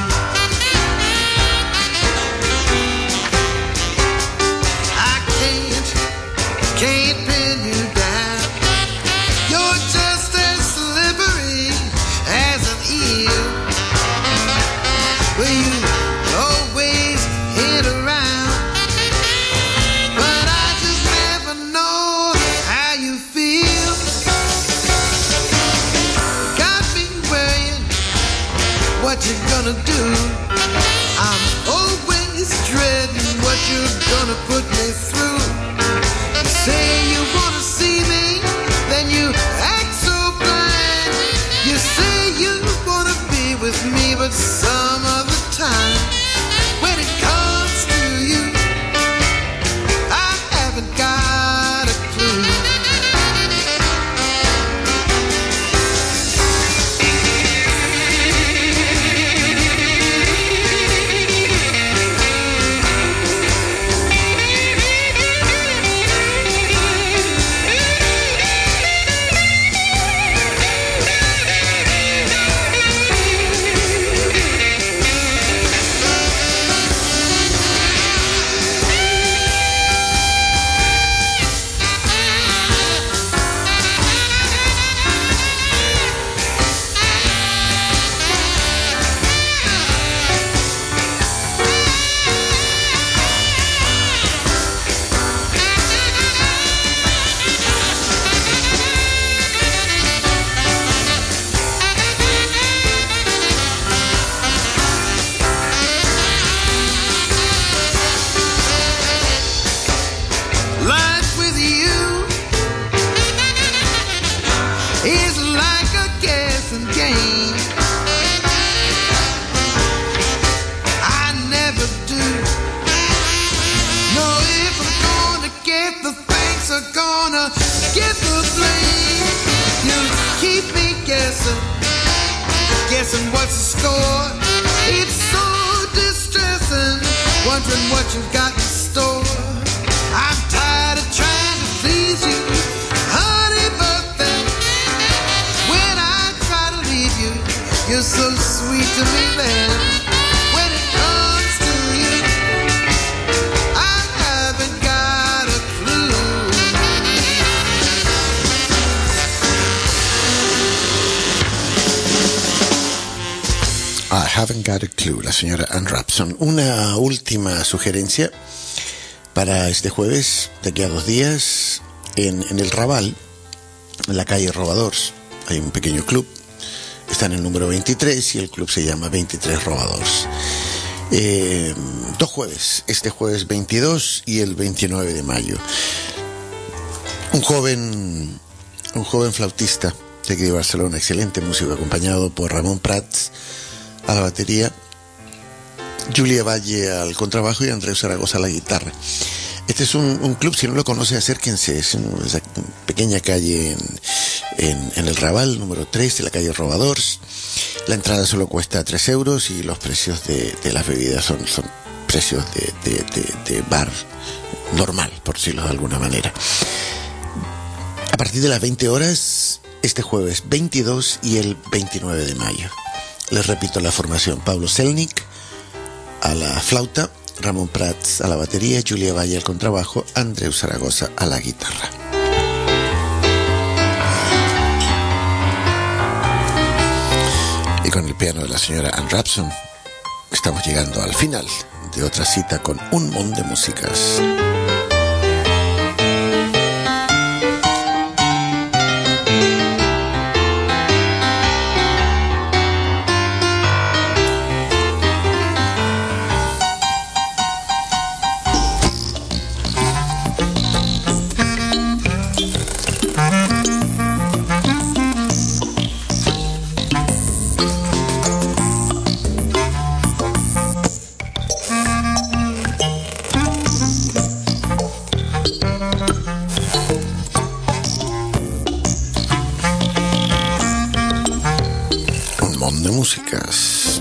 Can't pin you down. You're just as slippery as an eel. Well, you always hit around, but I just never know how you feel. Got me worrying what you're gonna do. I'm always dreading what you're gonna put me through. Say you wanna see me, then you act so blind. You say you wanna be with me, but some other time, when it comes to you, I haven't got a clue. Guessing what's the score. It's so distressing, wondering what you've got in store. I'm tired of trying to please you, honey, but then when I try to leave you, you're so sweet to me then. When it comes to you, I haven't got a clue. I haven't got a clue, la señora Ann Rapson. Una última sugerencia para este jueves, de aquí a dos días, en, en el Raval, en la calle Robadors. Hay un pequeño club, está en el número veintitrés y el club se llama veintitrés Robadors. Eh, dos jueves, este jueves veintidós y el veintinueve de mayo. Un joven, un joven flautista de aquí de Barcelona, excelente músico, acompañado por Ramón Prats a la batería, Julia Valle al contrabajo y Andreu Zaragoza a la guitarra. Este es un, un club, si no lo conoce, acérquense. Es una pequeña calle en, en, en el Raval, número tres, de la calle Robadors. La entrada solo cuesta tres euros y los precios de, de las bebidas son, son precios de, de, de, de bar normal, por decirlo de alguna manera. A partir de las veinte horas, este jueves veintidós y el veintinueve de mayo. Les repito la formación: Pablo Selnik a la flauta, Ramón Prats a la batería, Julia Valle al contrabajo, Andreu Zaragoza a la guitarra. Y con el piano de la señora Ann Rapson estamos llegando al final de otra cita con Un Mon de Músicas. Músicas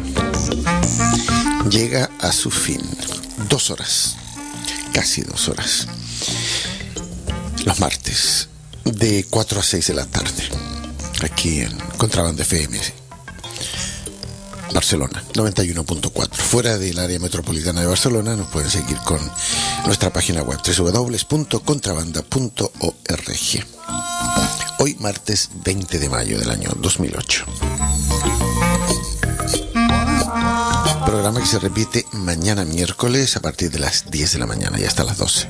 llega a su fin. Dos horas, casi dos horas, los martes de cuatro a seis de la tarde, aquí en Contrabanda F M Barcelona noventa y uno punto cuatro. Fuera del área metropolitana de Barcelona nos pueden seguir con nuestra página web doble u doble u doble u punto contrabanda punto org. Hoy martes veinte de mayo del año dos mil ocho. Programa que se repite mañana miércoles a partir de las diez de la mañana y hasta las doce.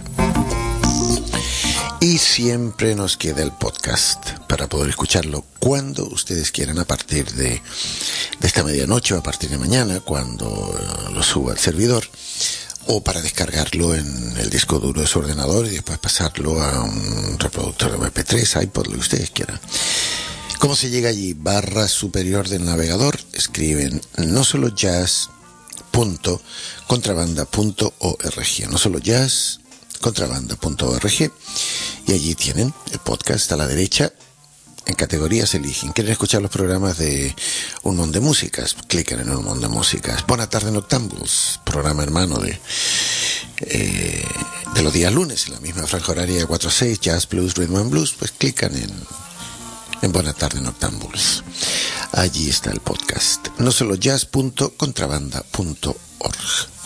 Y siempre nos queda el podcast para poder escucharlo cuando ustedes quieran, a partir de, de esta medianoche o a partir de mañana, cuando lo suba al servidor, o para descargarlo en el disco duro de su ordenador y después pasarlo a un reproductor de eme pe tres, iPod, lo que ustedes quieran. ¿Cómo se llega allí? Barra superior del navegador, escriben no solo jazz punto contrabanda punto org, no solo jazz, contrabanda punto org, y allí tienen el podcast a la derecha. En categorías eligen. ¿Quieren escuchar los programas de Un Mon de Músicas? Clican en Un Mon de Músicas. Buena tarde Noctambuls, programa hermano de eh, de los días lunes, en la misma franja horaria de cuatro a seis, Jazz, Blues, Rhythm and Blues. Pues clican en, en Buena tarde Noctambuls. Allí está el podcast. No solo jazz punto contrabanda punto org.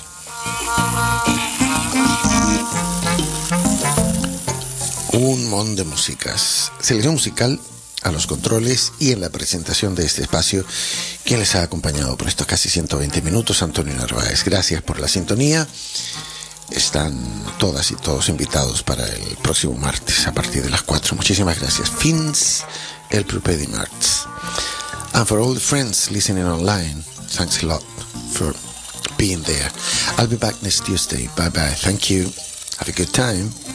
Un Mon de Músicas. Selección musical a los controles y en la presentación de este espacio, quien les ha acompañado por estos casi ciento veinte minutos, Antonio Narváez. Gracias por la sintonía. Están todas y todos invitados para el próximo martes a partir de las cuatro. Muchísimas gracias. Fins el proper dimarts. And for all the friends listening online, thanks a lot for being there. I'll be back next Tuesday. Bye bye. Thank you. Have a good time.